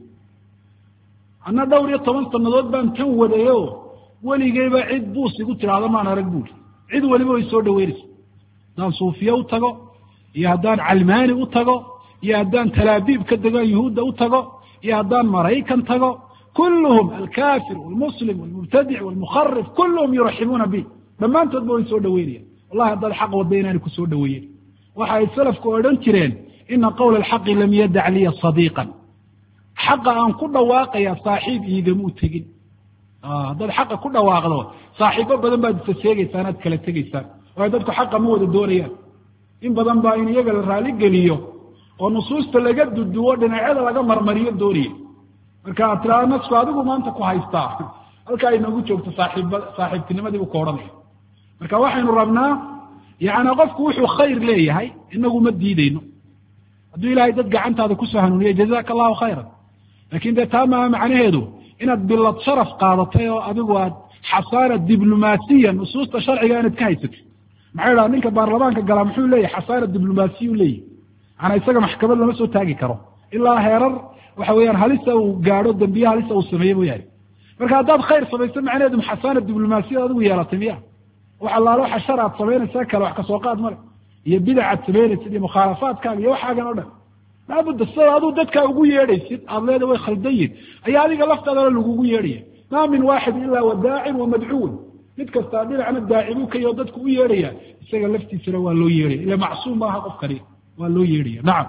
anna 12 sannadood baan tan wadayo weligeyba cid buus igu tidhaahdo maan arag buuri cid weliba way soo dhaweynaysa haddaan suufiye u tago iyo haddaan calmaani u tago iyo haddaan talaabiib ka dego yuhuudda u tago iyo haddaan maraykan tago kulluhum alkafir walmuslim walmubtadic walmukharif kulluhum yuraxibuuna bi dhammaantoodba way soo dhaweynayaan wallahi haddaad xaq wadda inaani ku soo dhaweeyen waxa ay salafku odhan jireen ina qawla alxaqi lam yadac liya sadiiqan xaqa aan ku dhawaaqaya saaxiib iigamuu tegin haddaad xaqa ku dhawaaqdo saaxiibo badan baad isa sheegaysaan aad kala tegaysaan waayo dadku xaqa ma wada doonayaan in badan baa in iyaga la raali geliyo oo nusuusta laga duduwo dhinacyada laga marmariyo doonaya marka aad tiraa nasku adigu maanta ku haystaa halkaa inoogu joogto saaxiibtinimadii buu ka odhanaya marka waxaynu rabnaa yani qofku wuxuu khayr leeyahay inagu ma diideyno hadduu ilahay dad gacantaada kusoo hanuuniye jazaka allahu khayran lakin dee taa maa macnaheedu inaad bilad sharaf qaadatay oo adigu aad xasaana diblomaasiya nusuusta sharciga inaad ka haysatid maxay dhaha ninka baarlamaanka galaa muxuu leeyahay xasaana diblomaasiya u leeyahy maanaa isaga maxkamad lama soo taagi karo ilaa heerar waxa weeyaan halisa uu gaadho dambiye halisa uu sameeye mooyaane marka haddaad khayr samayso macnaheedu xasaana diblomaasiyad adigu yeelatay miya wax allaalo waxa shar aad samaynaysaa kale wax kasoo qaad male iyo bidac aad samaynaysid iyo mukhaalafaadkaaga iyo waxaagan o dhan laabudda sida aduu dadkaa ugu yeedhaysid aad leeda way khaldayin ayaa adiga laftaadana lagugu yeedhaya maa min waaxid ilaa wa daacin wa madcuun mid kastaa dhinacna daacibuu ka yaho dadku u yeedhaya isaga laftiisana waa loo yeedhaya ila macsuum maaha qofkani waa loo yeedhaya nacam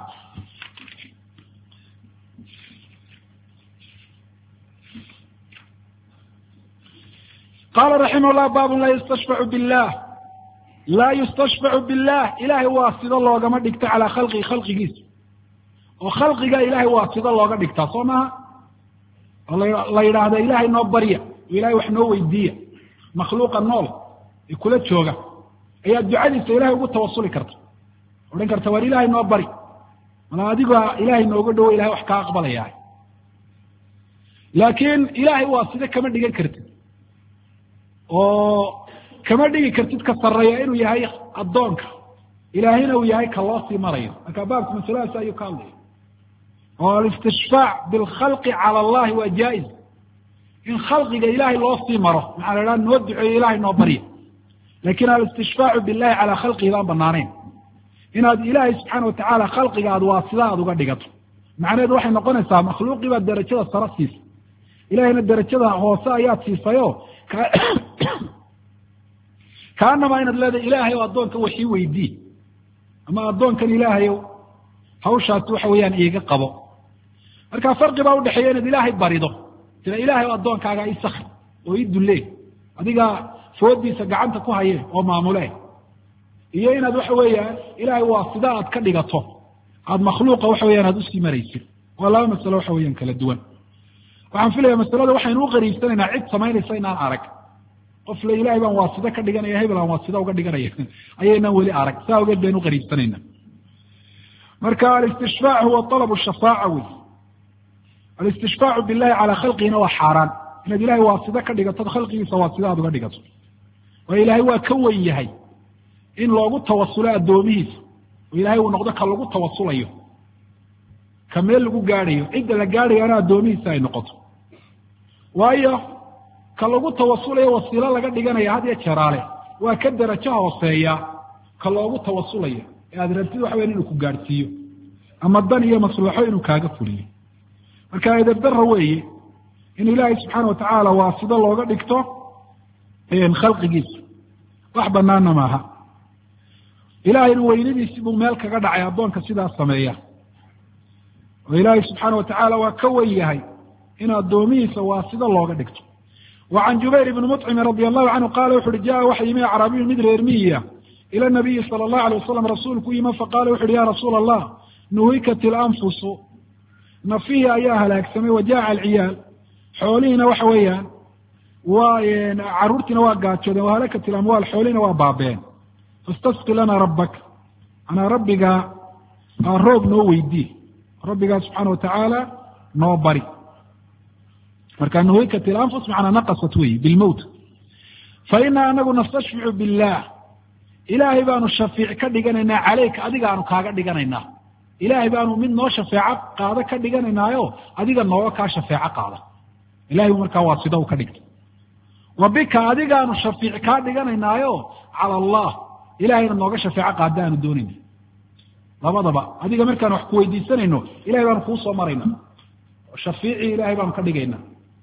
qala raximah llah babun laa yustashfacu billah laa yustashfacu billah ilahay waa sido loogama dhigto calaa khalqihi khalqigiisa oo khalqiga ilahay waa sido looga dhigtaa soo maha oo la yidhaahda ilahay noo barya oo ilahay wax noo weydiiya makhluuqa nool ee kula jooga ayaa ducadiisa ilahay ugu tawasuli karta odhan karta waar ilahay noo bari mala adiga ilahay nooga dhowo ilahay wax kaa aqbalaya laakiin ilahay waa side kama dhigan kartid oo kama dhigi kartid ka sareeya inuu yahay addoonka ilaahayna uu yahay ka loo sii marayo marka baabku masaladaas ayuu ka hadlaya oo alistishfaac bilkhalqi cala allahi waa jaa-iz in khalqiga ilahay loo sii maro maxaa la idhaha noo duceeyo ilahay noo barya lakin alistishfaacu billahi calaa khalqihi baan banaanayn inaad ilaahay subxaana watacaala khalqiga aad waa sida aad uga dhigato macnaheedu waxay noqonaysaa makhluuqii baad derajada sare siisa ilahayna derajada hoose ayaad siisayo kaanamaa inaad leedahay ilaahay o addoonka waxii weydii ama addoonkan ilaahayow hawshaasi waxa weeyaan iiga qabo marka farqi baa udhexeeya inaad ilaahay barido tira ilahay o addoonkaaga ii sakri oo ii dullee adiga foodiisa gacanta ku haye oo maamule iyo inaad waxa weeyaan ilahay waa sida aad ka dhigato aad makhluuqa waxa weeyaan aad usii maraysid waa laba masalo waxa weeyaan kala duwan waxaan filaya masalada waxaynu u qariibsanaynaa cid samaynaysa inaan arag qof le ilahay baan waasida ka dhiganaya hebel aan waasida uga dhiganaya ayaynaan weli arag saa ogeed baynu uqariibsanayna marka alistishfaac huwa alab shafaaca wey alistishfaacu billahi calaa khalqihina waa xaaraan inaad ilahay waasida ka dhigato khalqigiisa waasida aad uga dhigato waayo ilaahay waa ka wen yahay in loogu tawasulo addoomihiisa oo ilaahay uu noqdo ka lagu tawasulayo ka meel lagu gaadhayo cidda la gaadhayana addoomihiisa ay noqoto waayo ka lagu tawasulayo wasiilo laga dhiganaya had iyo jeeraale waa ka darajo hooseeya ka loogu tawasulayo ee aad rabtid waxa weya inuu ku gaadhsiiyo ama dan iyo maslaxo inuu kaaga fuliyo marka edabdarra weeye in ilaahay subxaana watacaala waasida looga dhigto khalqigiisa wax banaana maaha ilaahayna weynadiisi buu meel kaga dhacay addoonka sidaas sameeya oo ilaahay subxaana watacaala waa ka wen yahay in addoomihiisa waasida looga dhigto wa can jubayr ibni muطcimi radi allahu canhu qaala wuxu uhi jaa waxa yimi acraabiyu mid reer miyiya ila nabiyi sala allahu alay wasalam rasuulku yima faqala wuxu uhi ya rasuula allah nuhikat ilanfusu nafihii ayaa halaagsamay wajaaca alciyaal xoolihiina waxa weeyaan waa caruurtiina waa gaajoodeen wahalakat ilamwaal xoolihiina waa baabeen fastasqi lana rabbak anaa rabbigaa roob noo weydii rabbigaa subxaana watacaala noo bari marka nuhikat ilanfus macnaa naqasat weyi bilmowt fa inaa anagu nastashficu billah ilaahay baanu shafiic ka dhiganaynaa caleyka adigaanu kaaga dhiganaynaa ilaahay baanu mid noo shafeeco qaado ka dhiganaynaayo adiga nooga kaa shafeeco qaada ilahay markaa waa sida u ka dhigtay wa bika adigaanu shafiic kaa dhiganaynaayo cala allah ilahayna nooga shafeeco qaada aanu doonayna labadaba adiga markaan wax ku weydiisanayno ilahay baanu kuu soo marayna shafiicii ilahay baanu ka dhigayna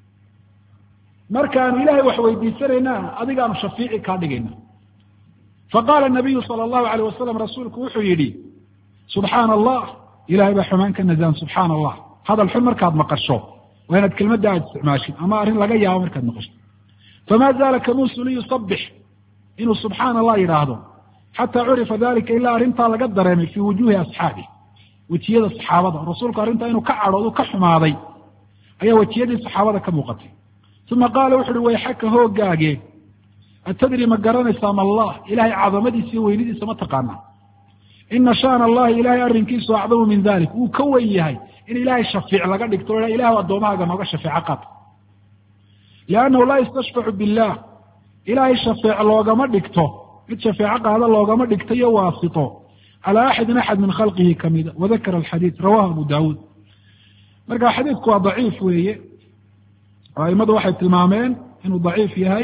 markaanu ilahay wax weydiisanayna adigaanu shafiici kaa dhigayna faqaala nabiyu sala allahu alayh wasalam rasuulku wuxuu yidhi subxaana allah ilahay baa xumaan ka nazaan subxaana allah hadal xun markaad maqasho waa inaad kelmadda aad isticmaashid ama arrin laga yaabo markaad maqasho famaa zaala kamuusu liyusabix inuu subxaana allah yidhaahdo xataa curifa dalika ilaa arrintaa laga dareemay fii wujuuhi asxaabi wejiyada saxaabada rasuulku arrintaa inuu ka cadhoodu ka xumaaday ayaa wejiyadii saxaabada ka muuqatay uma qaala wuxu uhi wayxaka hoogaage atadri ma garanaysaa ma allah ilahay cadamadiisa iyo weynidiisa ma taqaanaa ina shaana allahi ilahay arrinkiisu acdamu min dalik wuu ka wen yahay in ilahay shafiic laga dhigto o ilah addoomahaga nooga shafeeco qaad liannahu laa yastashfacu billah ilahay shafeec loogama dhigto mid shafeeco qaada loogama dhigto iyo waasito calaa axadin axad min khalqihi kamida wadakara alxadiid rawahu abu daawuud marka xadiidku waa daciif weeye aimadu waxay tilmaameen inuu daciif yahay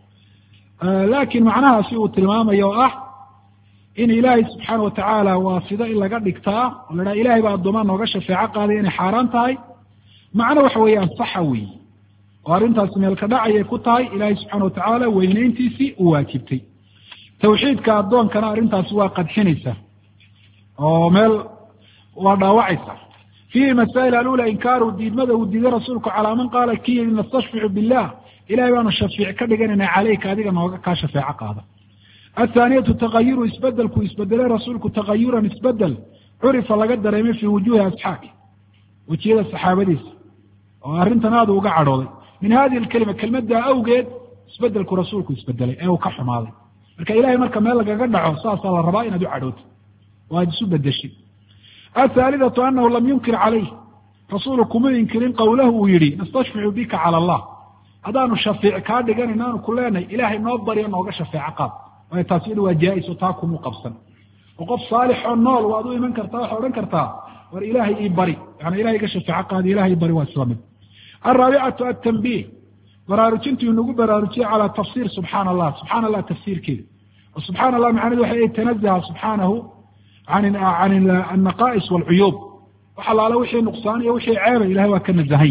laakiin macnahaasi uu tilmaamayo oo ah in ilaahay subxaana watacaala waasida in laga dhigtaa oo la dhaha ilahay baa addoomaa nooga shafeeco qaaday inay xaaraan tahay macno waxa weeye ansaxa weeye oo arrintaasi meelka dhacayay ku tahay ilaahay subxaana watacaala weyneyntiisii uu waajibtay tawxiidka addoonkana arrintaasi waa qadxinaysa oo meel waa dhaawacaysa fiihi masaa'il alula inkaaru diidmada uu diiday rasuulku calaa man qaala ki yidhi nastashficu billah ilahay baanu shafiic ka dhiganayna caleyka adiga nooga kaa shafeeco qaada athaaniyatu tagayuru isbedelku isbedelay rasuulku tagayuran isbedel curifa laga dareemay fii wujuuhi asxaabi wejiyada saxaabadiisa oo arrintan aada uga cadhooday min hadihi alkelima kelmaddaa awgeed isbedelku rasuulku isbedelay ee uu ka xumaaday marka ilahay marka meel lagaga dhaco saasaa la rabaa inaad u cadhooto oo aad isu bedeshay athaalidatu anahu lam yunkir calayh rasuulu kuma inkirin qowlahu uu yihi nastashficu bika cala allah haddaanu shafiic kaa dhiganayna aanu ku leenahay ilahay noo baryo nooga shafeeco qaad waayo taasi iyadu waa jaa-is oo taa kumuu qabsan oo qof saalix oo nool waad u iman kartaa waxaa odhan kartaa war ilaahay ii bari yani ilahay iga shafeeco qaadi ilahay ii bari waa isla mid alraabicatu altanbiih baraarujintu inagu baraarujiyey calaa tafsiir subxaana allah subxaana allah tafsiirkeeda oo subxaana allah macnahedu waxay tanazaha subxaanahu can annaqaa'is waalcuyuub wax allaale wixii nuqsaan iyo wixii ceeba ilahay waa ka nazahay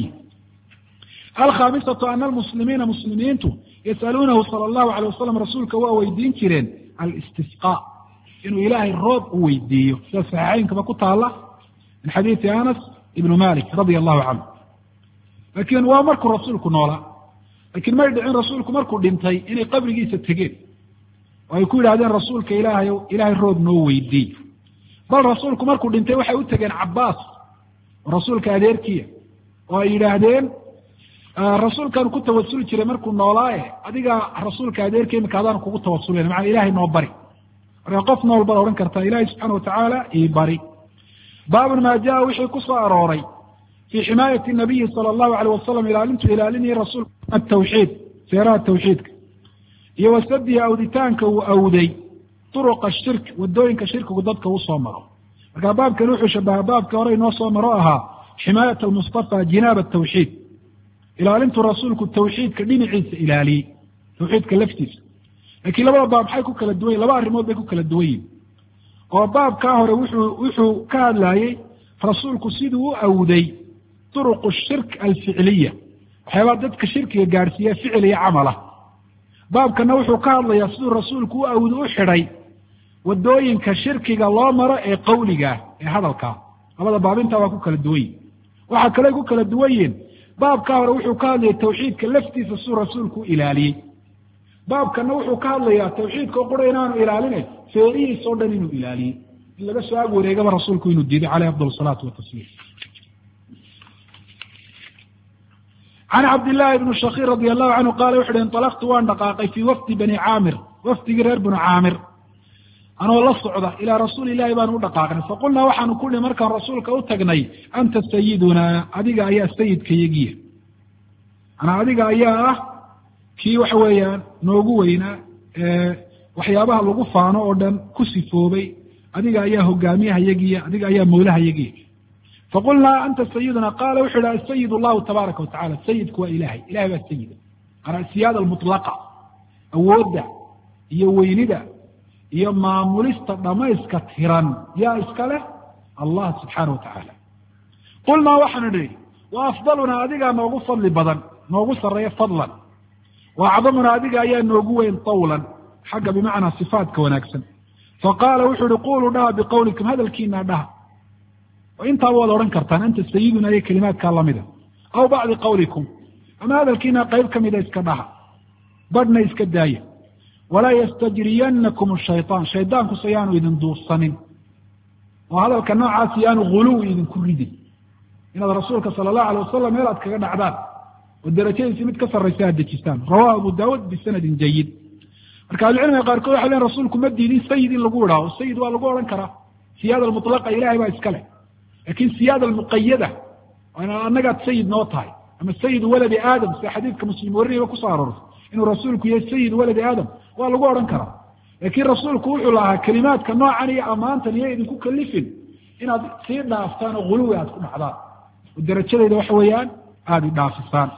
alkhaamisatu ana almuslimiina muslimiintu yasaluunahu sala allahu alayh wasalam rasuulka waa weydiin jireen alistisqaa inuu ilaahay roob u weydiiyo sida saxiixaynkaba ku taala min xadiidi anas ibnu malik radia allahu canhu laakiin waa markuu rasuulku noolaa laakiin may dhicin rasuulku markuu dhintay inay qabrigiisa tegeen oo ay ku yidhahdeen rasuulka ilaahay roob noo weydiiy bal rasuulku markuu dhintay waxay u tegeen cabaas oo rasuulka adeerkiya oo ay yidhaahdeen rasuulkaanu ku tawasuli jiray markuu noolaaye adiga rasuulka adeerka imika adaan kugu tawasulayna macanaa ilahay noo bari marka qof nool baad odhan kartaa ilahay subxaana watacaala ii bari baabun maa jaa wixii ku soo arooray في حماية النبي صلى الله عليه وسلم ilaalinii rasuulka التwxيid seeraha twxiidka iyo wasadihi awditaanka uu awday طرqa الshirk wadooyinka shirkigu dadka usoo maro marka baabkan wuxuu shabaha baabka hore inoo soo maro ahaa ximaayaة الmuصطفى jinaab التwxيid ilaalintu rasuulku tawxiidka dhinaciisa ilaaliyey tawxiidka laftiisa laakiin labada baab maxay ku kala duwan yihin laba arrimood bay ku kala duwan yihin oo baabkaa hore wuxuu ka hadlayey rasuulku siduu u awday turuqu shirk alficiliya waxyaabaa dadka shirkiga gaadhsiiya ficil iyo camala baabkana wuxuu ka hadlayaa siduu rasuulku u awdi u xidhay wadooyinka shirkiga loo maro ee qawligaah ee hadalkaa labada baab intaa waa ku kala duwan yihin waxaa kale ku kala duwan yihin baabkaa hore wuxuu ka hadlayay tawxiidka laftiisa siduu rasuulku u ilaaliyey baabkana wuxuu ka hadlayaa tawxiidka oo qura inaanu ilaalinayn feerihiisa o dhan inuu ilaaliyey in laga soo ag wareegaba rasuulku inuu diiday caleyh afdal salaatu watasliim can cabdillaahi bni shakir radi allahu canhu qaala wuxu uhi inطalaqtu waan dhaqaaqay fii wafdi bani caamir wafdigii reer bani caamir anoo la socda ilaa rasuuli ilahi baanu u dhaqaaqnay faqulnaa waxaanu ku nihi markaan rasuulka u tagnay anta sayidunaa adiga ayaa sayidkayagiya manaa adiga ayaa ah kii waxa weeyaan noogu weynaa waxyaabaha lagu faano oo dhan ku sifoobay adiga ayaa hogaamiyahayagiya adiga ayaa mawlahayagiya faqulnaa anta sayiduna qaala wuxuu ihi asayid allahu tabaaraka watacala sayidku waa ilahay ilahay baa sayida manaa siyaada almutlaqa awoodda iyo weynida iyo maamulista dhamayska tiran yaa iska leh allah subxaana wa tacaala qulnaa waxaanu nihi wa afdalunaa adigaa noogu fadli badan noogu sarreeya fadlan wa acdamunaa adiga ayaa noogu weyn tawlan xagga bimacnaa sifaatka wanaagsan faqaala wuxuu ihi quluu dhaha biqawlikum hadalkiina dhaha oo intaaba waad odhan kartaan anta sayiduna iyo kelimaadkaa lamida aw bacdi qawlikum ama hadalkiina qayb ka mida iska dhaha badhna iska daaya walaa yastajriyanakum shayطaan shaydaankusa yaanu idin duursanin oo hadalka noocaasi yaanu guluwi idinku ridin inaad rasuulka sala allahu alay wasalam meel aad kaga dhacdaan oo darajadiisi mid ka sarraysa aad dejistaan rawahu abu daawuud bisanadin jayid marka ahlucilmiga qaarkood waxay leeyn rasuulku ma diidin sayid in lagu idhaaho sayid waa lagu odhan karaa siyaada almutlaqa ilahay baa iska leh laakin siyaada almuqayada annagaad sayid noo tahay ama sayidu waladi aadam sida xadiidka muslim wariniba kusoo aroortay inuu rasuulku yahay sayidu waladi aadam waa lagu odhan karaa laakiin rasuulku wuxuu lahaa kelimaadka noocan iyo ammaantan iyo idinku kalifin inaad sii dhaaftaan oo guluwi aad ku dhacdaan oo darajadeyda waxa weeyaan aada idhaafisaan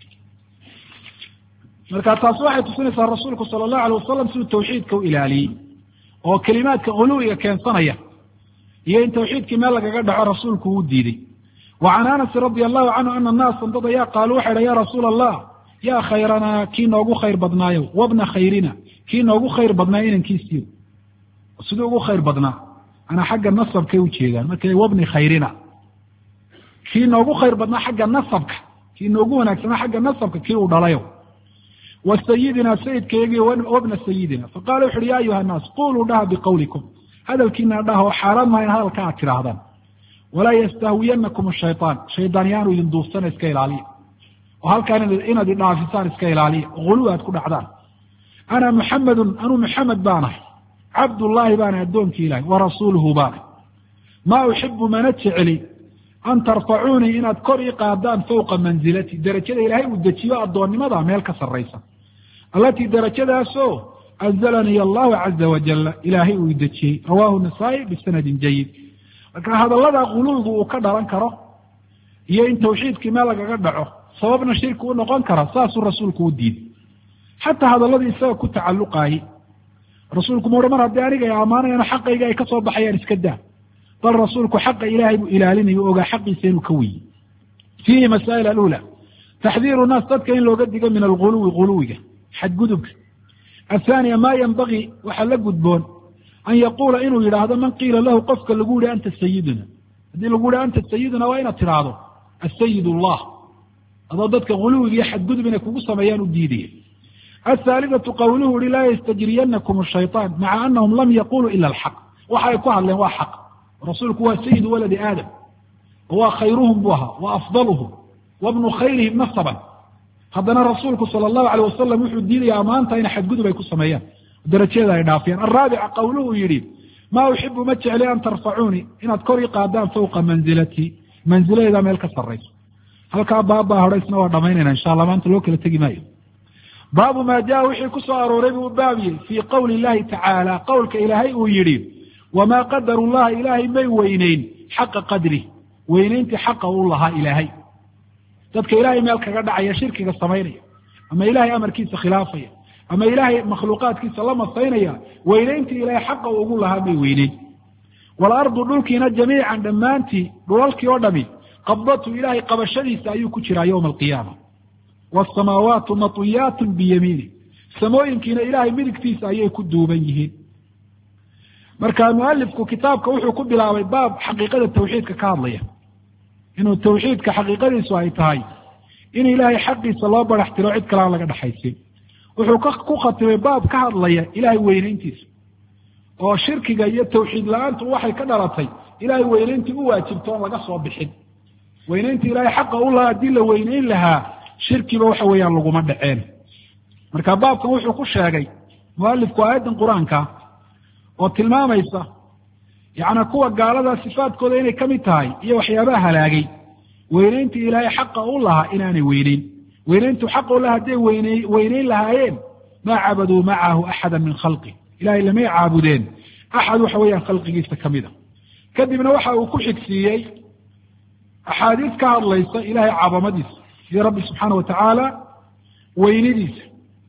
marka taasi waxay tusinaysaa rasuulku sala allahu alay wasalam siduu tawxiidka u ilaaliyey oo kelimaadka guluwiga keensanaya iyo in tawxiidkii meel lagaga dhaco rasuulku uu diiday wa can anasi radia allahu canhu ana naasan dad ayaa qaaluu waxay dhaha ya rasuula allah yaa khayranaa kii noogu khayr badnaayo wabna khayrina kii noogu khayr badnaa inankiisiiyo siduu ugu khayr badnaa anaa xagga nasabkay ujeedaan markay wabni khayrina kii noogu khayr badnaa xagga nasabka kii noogu wanaagsanaa xagga nasabka kii uu dhalayo wa sayidina sayidkayagii wabna sayidina faqala wuxu uhi ya ayuha annaas quluu dhaha biqawlikum hadalkiina dhaha oo xaaraan maa in hadalka aad tidhaahdaan walaa yastahwiyanakum shayطaan shaydaan yaanu idin duursana iska ilaaliya oo halkaan inaad idhaafisaan iska ilaaliya guluwi aad ku dhacdaan ana muxamedun anuu muxamed baanahay cabdullaahi baana addoonkii ilahay wa rasuuluhu baana maa uxibu mana jecli an tarfacuunii inaad kor ii qaadaan fawqa manzilati derajada ilaahay uu dejiyo addoonnimada meel ka sarraysa allatii derajadaasoo anzalanii allahu caza wajala ilaahay uu dejiyey rawahu nasaa-i bisanadin jayid marka hadallada guluwigu uu ka dhalan karo iyo in tawxiidkii meel lagaga dhaco sababna shirki u noqon kara saasuu rasuulku u diiday xataa hadalladii isaga ku tacalluqaayey rasuulku ma odhan mar haddii aniga ay ammaanayano xaqayga ay ka soo baxayaan iska daa bal rasuulku xaqa ilaahay buu ilaalinayo o ogaa xaqiisa inuu ka weyey fiihi masaa'il alula taxdiiru naas dadka in looga digo min alguluwi guluwiga xadgudubka athaaniya maa yenbagii waxaa la gudboon an yaquula inuu yidhaahdo man qiila lahu qofka lagu yihi anta sayiduna haddii lagu yihi anta sayiduna waa inaad tidhaahdo asayid allah adoo dadka guluwiga iyo xadgudub inay kugu sameeyaan u diidaya athaalidatu qawluhu uhi laa yastajriyanakum shayطaan maca anahum lam yaquluu ila alxaq waxa ay ku hadleen waa xaq rasuulku waa sayidu waladi aadam waa khayruhum buu ahaa wa afdaluhum wabnu khayrihim nasaban haddana rasuulku sala allahu alayh wasalam wuxuu diidaya ammaanta in xadgudub ay ku sameeyaan darajadeeda ay dhaafiyaan alraabica qawluhu yidhi maa uxibu ma jecli an tarfacuunii inaad kor ii qaadaan fawqa manzilatii manziladeeda meel ka sarrayso. halkaa baabbaa hodhaysna waa dhamaynayna insha allah, maanta loo kala tegi maayo. baabu maa jaa wixii ku soo arooray buu baabiyey fii qowli illahi tacaala, qowlka ilaahay uu yidhi wamaa qadaru llaha ilaahay may weyneyn xaqa qadri, weyneyntii xaqa u lahaa ilaahay. dadka ilaahay meel kaga dhacaya, shirkiga samaynaya, ama ilaahay amarkiisa khilaafaya, ama ilaahay makhluuqaadkiisa la masaynaya, weyneyntii ilaahay xaqa ugu lahaa may weyneyn. waalardu dhulkiina jamiican dhammaantii, dhulalkii oo dhami, qabdatu ilaahay qabashadiisa ayuu ku jiraa yowma alqiyaama. waasamaawaatu matwiyaatun biyamiini, samooyinkiina ilaahay midigtiisa ayay ku duuban yihiin. marka mualifku kitaabka wuxuu ku bilaabay baab xaqiiqada tawxiidka ka hadlaya, inuu tawxiidka xaqiiqadiisu ay tahay in ilaahay xaqiisa loo barax tiro, cid kale aan laga dhaxaysin. wuxuu ku khatimay baab ka hadlaya ilaahay weyneyntiisa, oo shirkiga iyo tawxiid la-aantu waxay ka dhalatay ilaahay weyneyntii u waajibto oon laga soo bixin. weyneyntii ilaahay xaqa u lahaa haddii la weyneyn lahaa, shirkiba waxa weeyaan laguma dhaceen. marka baabkan wuxuu ku sheegay mualifku aayaddan qur-aanka oo tilmaamaysa yacni kuwa gaalada sifaadkooda inay ka mid tahay iyo waxyaabaha halaagay, weyneyntii ilaahay xaqa u lahaa inaanay weyneyn. weyneyntu xaqa u lahaa hadday weyneyn lahaayeen maa cabaduu macahu axada min khalqi, ilahay lamay caabudeen axad waxa weeyaan khalqigiisa ka mida. kadibna waxa uu ku xigsiiyey axaadiis ka hadlaysa ilahay cadamadiisa iyo rabbi subxaana wa tacaala weynidiisa.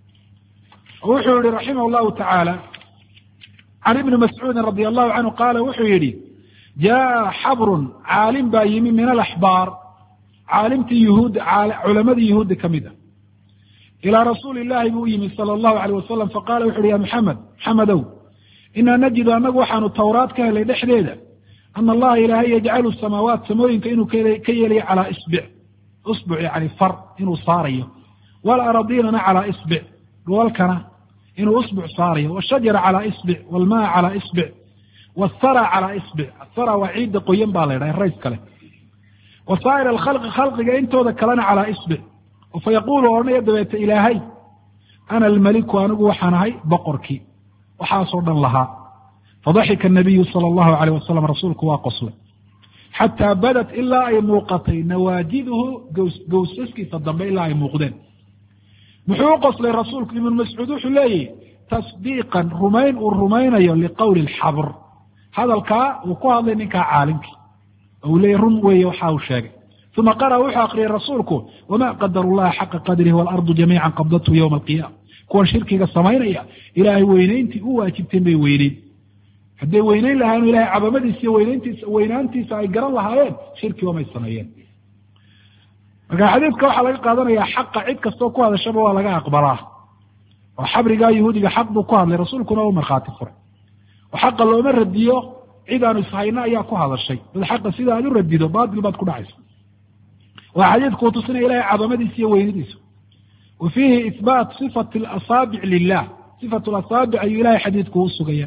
wuxuu yihi raximah llahu tacaala can ibni mascuudin radi allahu canhu qaala wuxuu yidhi jaa xabrun, caalim baa yimi min alaxbaar, caalimtii yuhuud, culamadii yuhuudda ka mid a, ilaa rasuuli illahi buu u yimi sala allahu alayh wasalam. faqala wuxu uhi ya maxamedow, inaa najidu annagu waxaanu tawraad ka helay dhexdeeda ana allaha ilaahay yajcalu samaawaat, samooyinka inuu ka yeelayo calaa isbuc yani far inuu saarayo, walaradiinana calaa isbic, dhulalkana inuu isbuc saarayo, washajara calaa isbic, walmaa calaa isbic, wathara calaa isbic. athara waa ciidda qoyan baa la ydhaha, rays kale. wasaa'ir alkhalqi, khalqiga intooda kalena calaa isbic. fayaqulu odhanaya dabeete ilaahay ana almaliku, anigu waxaan ahay boqorkii waxaasoo dhan lahaa. fadaxika nabiyu sala allahu alayh wasalam, rasuulku waa qoslay, xataa badat ilaa ay muuqatay nawaajiduhu, gowsaskiisa dambe ilaa ay muuqdeen. muxuu u qoslay rasuulku? ibnu mascuud wuxuu leeyahy tasdiiqan, rumayn uu rumaynayo liqowli alxabr, hadalkaa uu ku hadlay ninkaa caalimkii, oo uu leeyahy run weeye waxa uu sheegay. uma qara wuxuu akriyay rasuulku wamaa qadaru llaha xaqa qadrihi waalardu jamiican qabdathu yowma alqiyaama. kuwan shirkiga samaynaya ilaahay weyneyntii u waajibteen bay weyneyn. hadday weyneyn lahaayeen ilahay cadamadiisa iyo weynaantiisa ay garan lahaayeen, shirkiba may sameeyeen. marka xadiidka waxaa laga qaadanayaa xaqa cid kastoo ku hadashaba waa laga aqbalaa, oo xabrigaa yahuudiga xaq buu ku hadlay, rasuulkuna u markhaati furay. oo xaqa looma radiyo cid aanu ishayno ayaa ku hadashay, dad xaqa sida aad u radido baatil baad ku dhacaysa. waa xadiidku tusinaya ilahay cadamadiisa iyo weynidiisa. wa fiihi ihbaat sifati asaabic lilah, sifatu asaabic ayuu ilahay xadiidku u sugaya.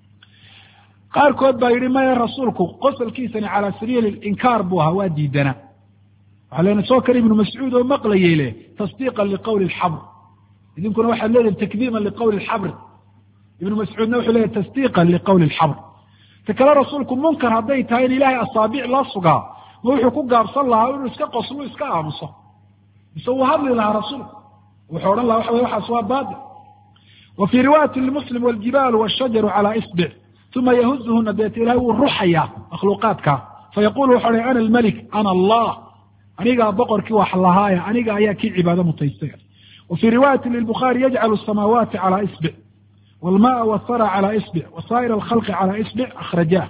qaarkood baa yidhi maya, rasuulku qosolkiisani calaa sabiili inkaar buu ahaa, waa diidana. waxaa leena soo kale ibnu mascuud oo maqlayay leh tasdiiqan liqowli alxabr, idinkuna waxaad leedahay takdiiman liqowli alxabr. ibnu mascuudna wuxuu leeyahy tasdiiqan liqowli alxabr. ta kale rasuulku munkar hadday tahay in ilaahay asaabiic loo sugaa, ma wuxuu ku gaabsan lahaa inuu iska qoslo iska aamuso, mise wuu hadli lahaa rasuulku, wuxuu odhan lahaa waxa wey waxaas waa baatil. wa fii riwaayati limuslim waljibaalu washajaru calaa isbic, uma yahuzuhuna deeta ilahay wuu ruxayaa makhluuqaadka, fayaqulu wuxu odhay ana almalik ana allah, anigaa boqorkii wax lahaaya, aniga ayaa kii cibaado mutaystay. wa fii riwaayati lilbukhaari yajcalu asamaawaati calaa isbic, walmaa wathara calaa isbic, wasaa'ir alkhalqi calaa isbic, akhrajaah.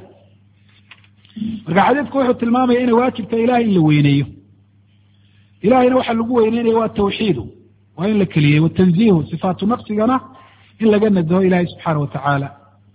marka xadiidku wuxuu tilmaamaya inay waajibta ilahay in la weyneeyo. ilahayna waxaa lagu weyneynaya waa tawxiidu, waa in la keliyey, watanziihu, sifaatu naqsigana in laga nadaho ilahay subxaana wa tacaala.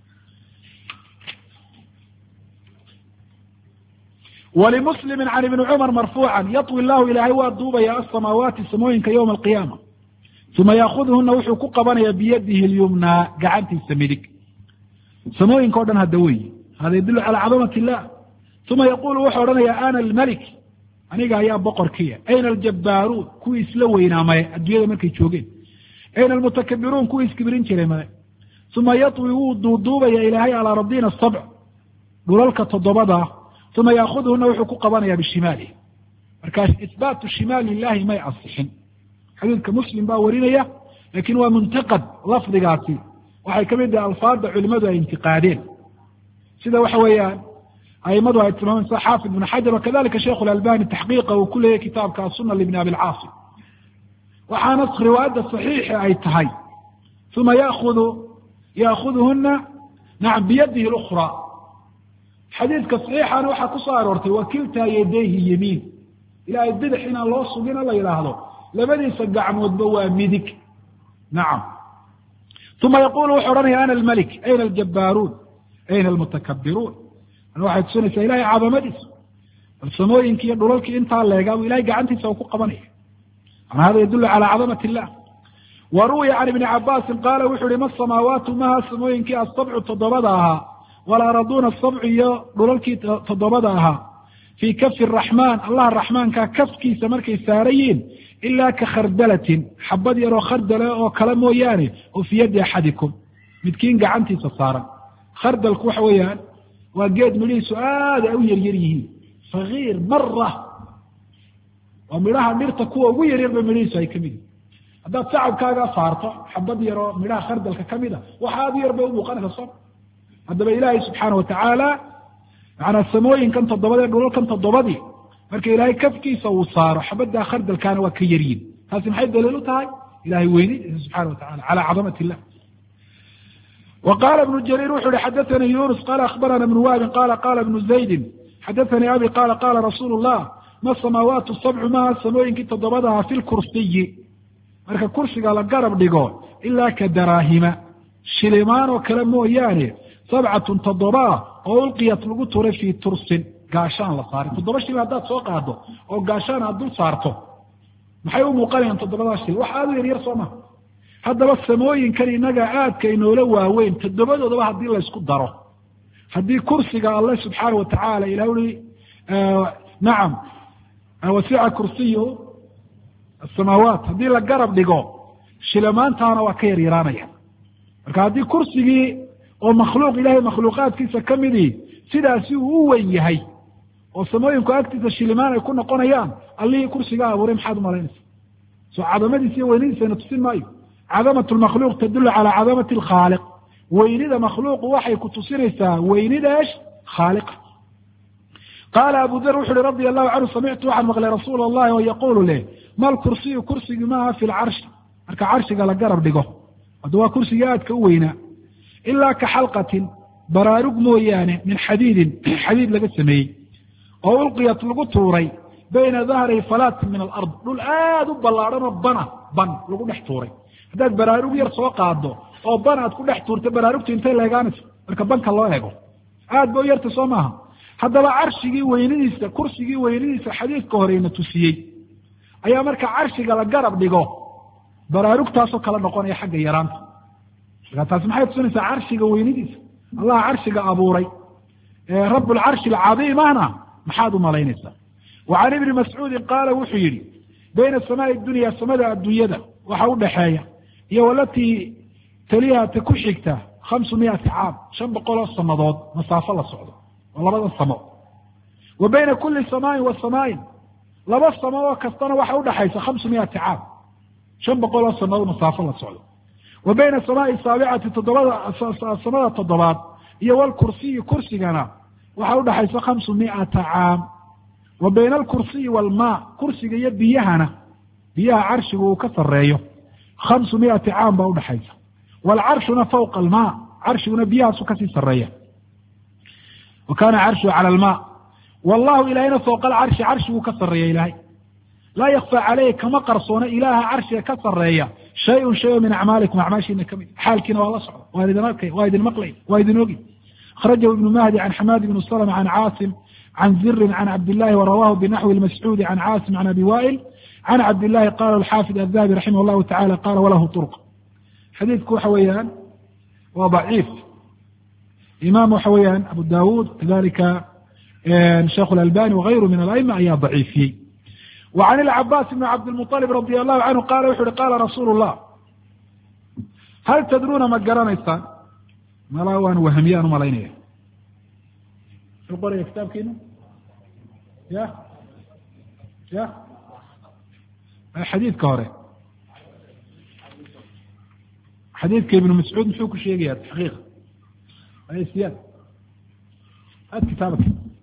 walimuslimi can ibni cumar marfuucan yaطwi llahu ilaahay waa duubaya asamaawaati, samooyinka yowma alqiyaama, uma yaakuduhuna wuxuu ku qabanaya biyadihi اlyumnaa, gacantiisa midig. samooyinka o dhan hadda wey, hada yadulu calى cadamati illah. uma yaqulu wuxuu odhanaya ana almalik, aniga ayaa boqorkiya. ayna aljabaaruun, kuwii isla weynaamaye adduunyada markay joogeen. ayna almutakabiruun, kuwii iskibrin jiray male. uma yaطwi wuu duuduubaya ilaahay alaa radina sabc, dhulalka toddobada, uma yaakuduhuna wuxuu ku qabanaya bishimaalihi. markaas ihbaatu shimaal lilahi may asixin. xadiidka muslim baa warinaya, lakin waa muntaqad lafdigaasi waxay kamid tahay alfaada culimadu ay intiqaadeen, sida waxa weeyaan aimadu ay tilmaamen sida xaafid ibn xajar wakadalika sheikh اlalbani taxqiiqa uu ku leeyahy kitaabka asuna libn abi lcaasim. waxaana riwaayadda saxiixa ay tahay uma yaakuduhuna nacam biyadihi اlأkhra. xadiidka saxiixana waxaa ku soo aroortay wakiltaa yadayhi yamiin, ilahay bidix inaan loo sugina la yidhaahdo labadiisa gacmoodba waa midig. nacam. uma yaqulu wuxuu odhanaya ana almalik ayna aljabaaruun ayna almutakabiruun. waxay tusinaysaa ilahay cadamadiisa, balsamooyinki iyo dhulalkii intaa leegaa ilahay gacantiisa uu ku qabanaya. hada yadulu calى cadamat illah. wa ruwiya can ibni cabaasin qaala wuxuu yihi ma samaawaatu maha samooyinkii asabcu toddobada ahaa walaaraduuna asabcu iyo dhulalkii toddobada ahaa fii kafi raxmaan allah raxmaanka kafkiisa markay saarayiin ilaa ka khardalatin xabad yaroo khardale oo kale mooyaane oo fii yadi axadikum midkiin gacantiisa saaran. khardalku waxa weeyaan waa geed midhihiisu aad ay u yaryar yihiin, sagiir mara, waa midhaha dhirta kuwa ugu yaryarba midhihiisu ay kamid yihin. haddaad sacabkaaga saarto xabad yaroo midhaha khardalka kamid a waxa aad u yar bay u muuqanaysa soo. haddaba ilaahay subxaana watacaala macanaa samooyinkan toddobadee dhulalkan toddobadii marka ilaahay kafkiisa uu saaro xabaddaa khardalkaana waa ka yaryihin. taasi maxay daliil u tahay ilahay weynidiisa subxana watacala calى cadamat illah. wa qaala ibnu jariir wuxu uhi xadathanii yunus qaala akhbarana ibnu wahabin qala qala ibnu zaydin xadathanii abi qala qala rasuulu llah ma samaawaatu sabcu maha samooyinkii toddobadaha fi lkursiyi marka kursiga la garab dhigo ilaa ka daraahima shilimaan oo kale mooyaane sabcatun toddobaa oo ulqiyat lagu turay fii tursin gaashaan la saaray. toddoba shil haddaad soo qaado oo gaashaan aad dul saarto maxay u muuqanayaan toddobadaa shil? wax aad u yaryar soo maha. haddaba samooyinkan inaga aadka inoola waaweyn toddobadoodaba haddii laysku daro, haddii kursiga alle subxaana watacaala ilah ui nacam wasica kursiyuhu asamaawaat haddii la garab dhigo shilamaantaana waa ka yaryaraanaya. marka haddii kursigii oo makhluuq ilahay makhluuqaadkiisa ka midii sidaasi uu u weyn yahay oo samooyinku agtiisa shilimaan ay ku noqonayaan, allihii kursigaa abuuray maxaad umalaynaysa? soo cadamadiisa iyo weynadiisana tusin maayo. cadamat lmakhluuq tadulu calى cadamati alkhaaliq. weynida makhluuqu waxay ku tusinaysaa weynida esh khaaliqa. qaala abu dar wuxu uhi radia allahu canhu samictu waxaan maqlay rasuula allahi oo yaquulu leh ma lkursiyu kursigi maaha fi lcarshi marka carshiga la garab dhigo hadda waa kursiga aadka u weynaa ilaa ka xalqatin baraarug mooyaane min xadiidin xadiid laga sameeyey oo ulqiyat lagu tuuray bayna dahri falaatin min alard dhul aada u ballaadhanoo ban lagu dhex tuuray. haddaad baraarug yar soo qaado oo ban aad ku dhex tuurta baraarugtu intay leegaanaysa marka banka loo eego aad ba u yarta soo maaha. haddaba carshigii weynidiisa kursigii weynidiisa xadiidka horeyna tusiyey ayaa marka carshiga la garab dhigo baraarugtaasoo kala noqonaya xagga yaraanta. marka taasi maxay tusinaysaa carshiga weynidiisa allah carshiga abuuray rab lcarshi alcadiim ahna maxaad u malaynaysaa? wa can ibni mascuudin qaala wuxuu yihi bayna samaai dunya samada adduunyada waxa udhaxeeya iyo walatii taliha ta ku xigta 500 caam 500 sanadood masaafo la socdo oo labada samo. wa bayna kuli samaain wa samaain laba samo oo kastana waxa udhaxaysa 500 caam 500 sanadood masaafo la socdo. wa bayna samaai saabicati samada toddobaad iyo walkursiyi kursigana waxa udhaxaysa 500 caam. wa bayna alkursiyi walmaa kursiga iyo biyahana biyaha carshigu uu ka sareeyo 500 caam baa udhaxaysa. waalcarshuna fawqa almaa carshiguna biyahaasu kasii sareeya. wa kaana carshuhu cala almaa wallahu ilahayna fawqa alcarshi carshiguu ka sareeya ilaahay. laa yakfaa caleyhi kama qarsoona ilaaha carshiga ka sareeya shay-un shay min acmaalikum acmaashiina kamid xaalkiina waa la socda waa idin arkay waa idin maqlay waa idin ogi. akhrajahu ibnu mahdi can xamaad ibni salma can caasim can zirin can cabdillahi warawahu binaxwi lmascuudi can caasim can abi waa'il can cabdillahi qala alxaafid adahabi raximah llahu tacala qala walahu turuq. xadiidku waxa weeyaan waa daciif. imaam waxa weeyaan abu dawuud kadalika sheikh اlalbani wagayru min alaima ayaa daciifiyey. wa can ilcabaas ibni cabdilmuطalib radi allahu canhu qala wuxu uhi qala rasuulu llah hal tadruuna ma garanaysaan malaa waan wahmiyaan umalaynaya muxuu qoraya kitaabkiina ya xadiidka hore xadiidka ibnu mascuud muxuu ku sheegaya taxqiiq siyaad هات كتابك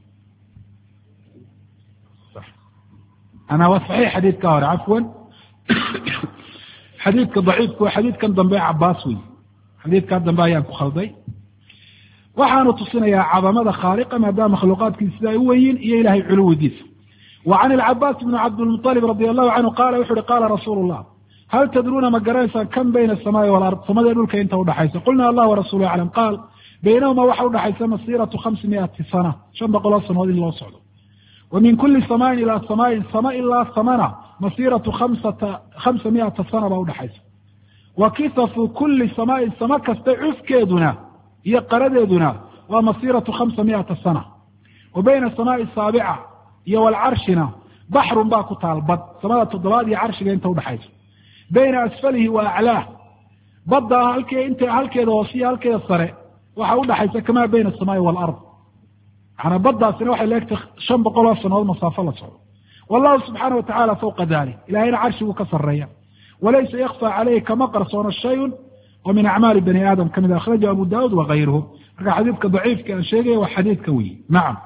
صح أنا وصحيح حديث كهر عفوا حديث كضعيف وحديث كان ضمبي عباسوي حديث كان ضمبي يانكو خلدي وحانو تصينا يا عظمة خارقة ما دام مخلوقات كيساويين إيا إلهي علو ديس وعن العباس بن عبد المطلب رضي الله عنه قال وحر قال رسول الله هل تدرون ما قريسا كم بين السماء والأرض فما يقول كي انت ودحيسا قلنا الله ورسوله أعلم قال بينهما waxa udhaxaysa masيرة 500 سنة 500 سنوod in loo socdo ومن كل سماء إلى سماء سماء إلا سماء مسيرة 500 سنة ba udhaxaysa وكثف كل سماء سماء kasta cufkeeduna iyo qaradeeduna waa مسيرة 500 سنة وبين السماء السابعة iyo والعرشna بحر baa ku taal bad samada toddobaad iyo carshiga inta udhaxaysa بين أسفله وأعلاه badda halkeeda hoosiya halkeeda sare waxa udhaxaysa kama bayna السماء والأرض يعني baddaasina waxay leegtay 500 sanadood masaafo la socdo والله سبحانه وتعالى فوق ذلك إلهينا عرشه كسرية وليس يخفى عليه كما قرصون الشيء ومن أعمال بني آدم كما أخرجه أبو داود وغيره حديثك ضعيف كان شيء وحديث كوي نعم.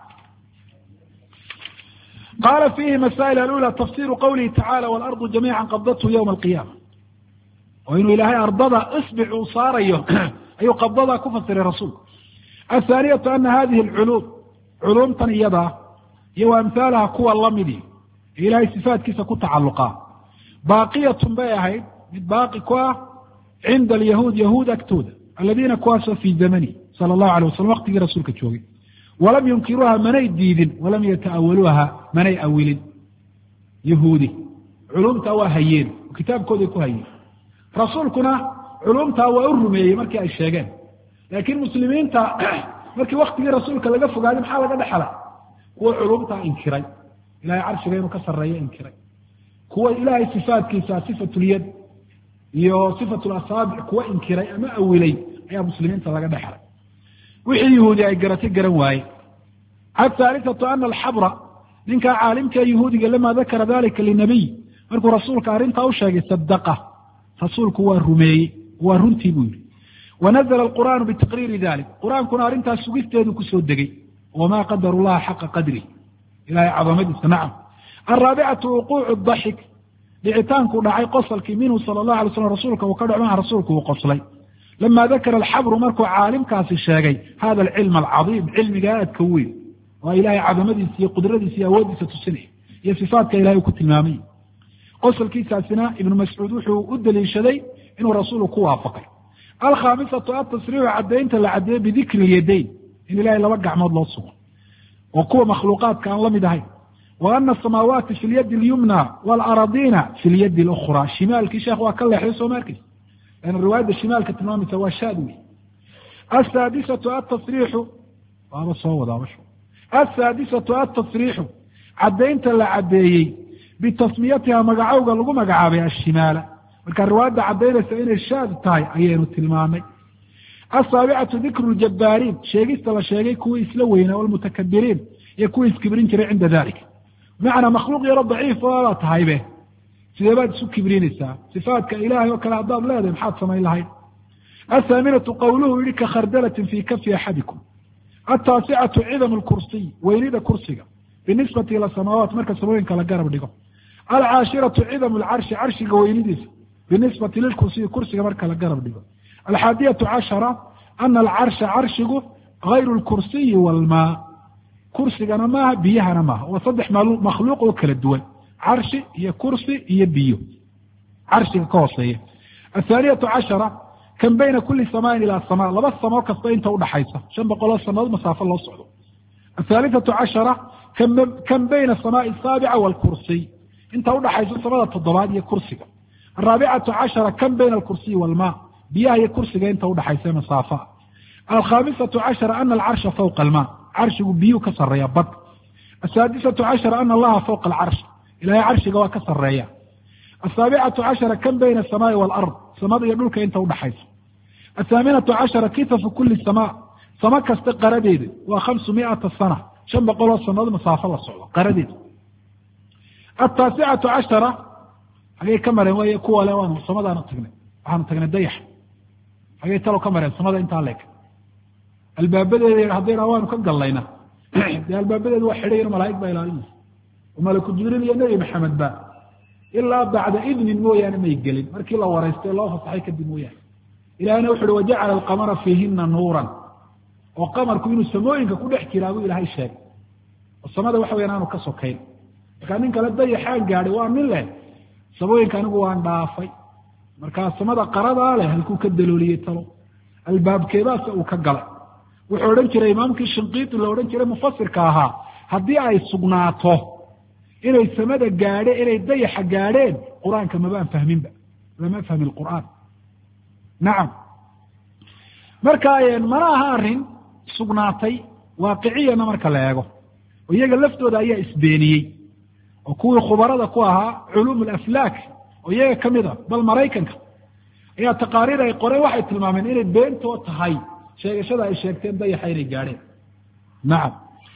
قال فيه مسائل الأولى تفسير قوله تعالى والأرض جميعا قبضته يوم القيامة وإنه إلهي أرضها اصبع صار أي قبضها كفصل الرسول. الثانية أن هذه علوم تنيضها وأمثالها قوى اللمدي إلهي صفات كيسا كتعلقها باقية بيهي باقي كوا عند اليهود يهود أكتود الذين كواسوا في زمنه صلى الله عليه وسلم وقت رسولك تشوغي ولم ينكروها مني الديد ولم يتأولوها مني أول يهودي علوم تواهيين وكتاب كودي كوهيين رسولكنا علوم تواهرمي مركي الشيغان لكن مسلمين مركي وقت رسولك لقفوا قادم حالة دحلة هو علوم انكري إلهي عرش غيره كسر رأيه انكري هو إلهي صفات كيسا صفة اليد iyo sifatu al-asabi kuwa inkiray ama awilay ayaa muslimiinta laga dhaxlay wixii yahuudi ay garatay garan waayay الثالثة أن الحبر ninka caalimka yahuudiga lama dakara dalika linabiy markuu rasuulka arinta u sheegay sadaqa rasuulku waa rumeeyay waa runtii buu yiri ونزل القرآن بتقرير ذلك قرآن كنا arinta sugisteedu ku soo degay وما قدر الله حق قدره إلهي عظمته نعم. الرابعة وقوع الضحك لعتانك دعي قصلك منه صلى الله عليه وسلم رسولك وكدع معه رسولك وقصلي لما ذكر الحبر مركو عالم كاسي الشاقي هذا العلم العظيم علم جاءت كوين وإلهي عظمتي قدرتي أودي ستسنه هي صفاتك إلهي كنت المامي قصل كيسا سناء ابن مسعود وحو أدلي الشدي إنه رسولك وافقه. الخامسة التصريح عدين تلعدين بذكر اليدين إن إلهي لوقع مضى الله الصغر وقوة مخلوقات كان لمدهين وأن السماوات في اليد اليمنى والأراضين في اليد الأخرى شمال كشيخ وكل حيث ومركز لأن الرواية الشمال كتنامي سوى شادوي. السادسة التصريح وهذا الصوت هذا شو. السادسة التصريح عدين تلا عدي بتصميتها مقعوقة لقو مقعابها الشمال وكان الرواية عدين سعين الشاد تاي أيين التلمامي. السابعة ذكر الجبارين شيقست لشيقي كويس لوين والمتكبرين يكويس كبرين كري عند ذلك معنى مخلوق يرى ضعيف ولا تهيبه سيبات سو كبرين الساعة صفات كإلهي وكالعذاب لا يدم حاد سما إلهي. الثامنة قوله لك خردلة في كف أحدكم. التاسعة عظم الكرسي ويريد كرسي بالنسبة إلى السماوات مركز سموين كالقارب لكم. العاشرة عظم العرش عرش ويريد بالنسبة للكرسي كرسي مركز كالقارب لكم. الحادية عشرة أن العرش عرشه غير الكرسي والماء كرسينا ما بيهنا ما وصدح مخلوق وكل الدول عرش هي كرسي هي بيو عرش كوصية. الثانية عشرة كم بين كل سماء إلى السماء لبس سماء كسطين تود حيثة شن بقول السماء مسافة الله صعده. الثالثة عشرة كم بين السماء السابعة والكرسي انت تود حيثة السماء الضباب هي كرسي. الرابعة عشرة كم بين الكرسي والماء بيها هي كرسي انت تود حيثة مسافة. الخامسة عشرة أن العرش فوق الماء عرش بيو كسر يا بط. السادسة عشر أن الله فوق العرش إلى عرش جوا كسر يا. السابعة عشر كم بين السماء والأرض سماء يقولك أنت وضحيت. الثامنة عشر كيف في كل السماء سماء كاستقر ديد و500 سنة 500 sanadood masaafo la socdo qaradeed. 19 hagee ka mareen way kuwa le waan samadaana tagnay waxaan tagnay dayax hagee talo ka mareen samada inta leeg albaabadeeda haddii raawaan ka galayna albaabadeedu waa xidhay malaa'ig baa ilaalinaysa malaku jibriil iyo nabi maxamed ba ilaa bacda idnin mooyaane may gelin markii la wareystay loo fasaxay kadib mooyaane ilaahna wuxuu wajacala alqamara fiihinna nuuran oo qamarku inuu samooyinka ku dhex jiraa buu ilaahay sheegay oo samada waxa weeyaan aanu ka sokayn marka nin kale dayaxaan gaadhay waa nin leh samooyinka anigu waan dhaafay marka samada qaradaa leh halkuu ka dalooliyey talo albaabkeedaas uu ka galay wuxuu odhan jiray imaamkii shinqiiti la odhan jiray mufassirka ahaa haddii ay sugnaato inay samada gaadheen inay dayaxa gaadheen qur-aanka mabaan fahminba lama fahmi alqur'aan nacam marka mana aha arrin sugnaatay waaqiciyana marka la eego oo iyaga laftooda ayaa isbeeniyey oo kuwii khubarada ku ahaa culuum alaflaak oo iyaga ka mid a bal maraykanka ayaa taqaariir ay qoreen waxay tilmaameen inay beentoo tahay sheegashada ay sheegteen dayaxa inay gaadheen nacam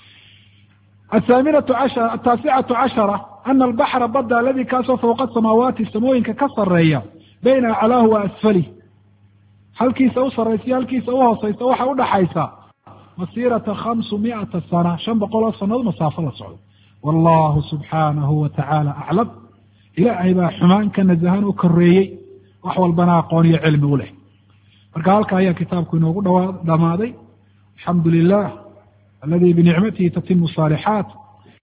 19 أن البحر bada الذي kaasoo فوqa السماaواaتi samooyinka ka sareeya bayna aclaahu wa asfalih halkiisa u saraysa halkiisa u hooseysa waxa udhaxaysa masيرaةa 500 سنة 500 sanadood masaafo la socdo والlahu subحaanahu وataعaalى aclam ilaahay baa xumaan ka naزahan u koreeyey wax walbana aqoon iyo cilmi u leh marka halka ayaa kitaabku inoogu dhamaaday alxamdu lilah aladi binicmatihi tatimu الصاalixaaت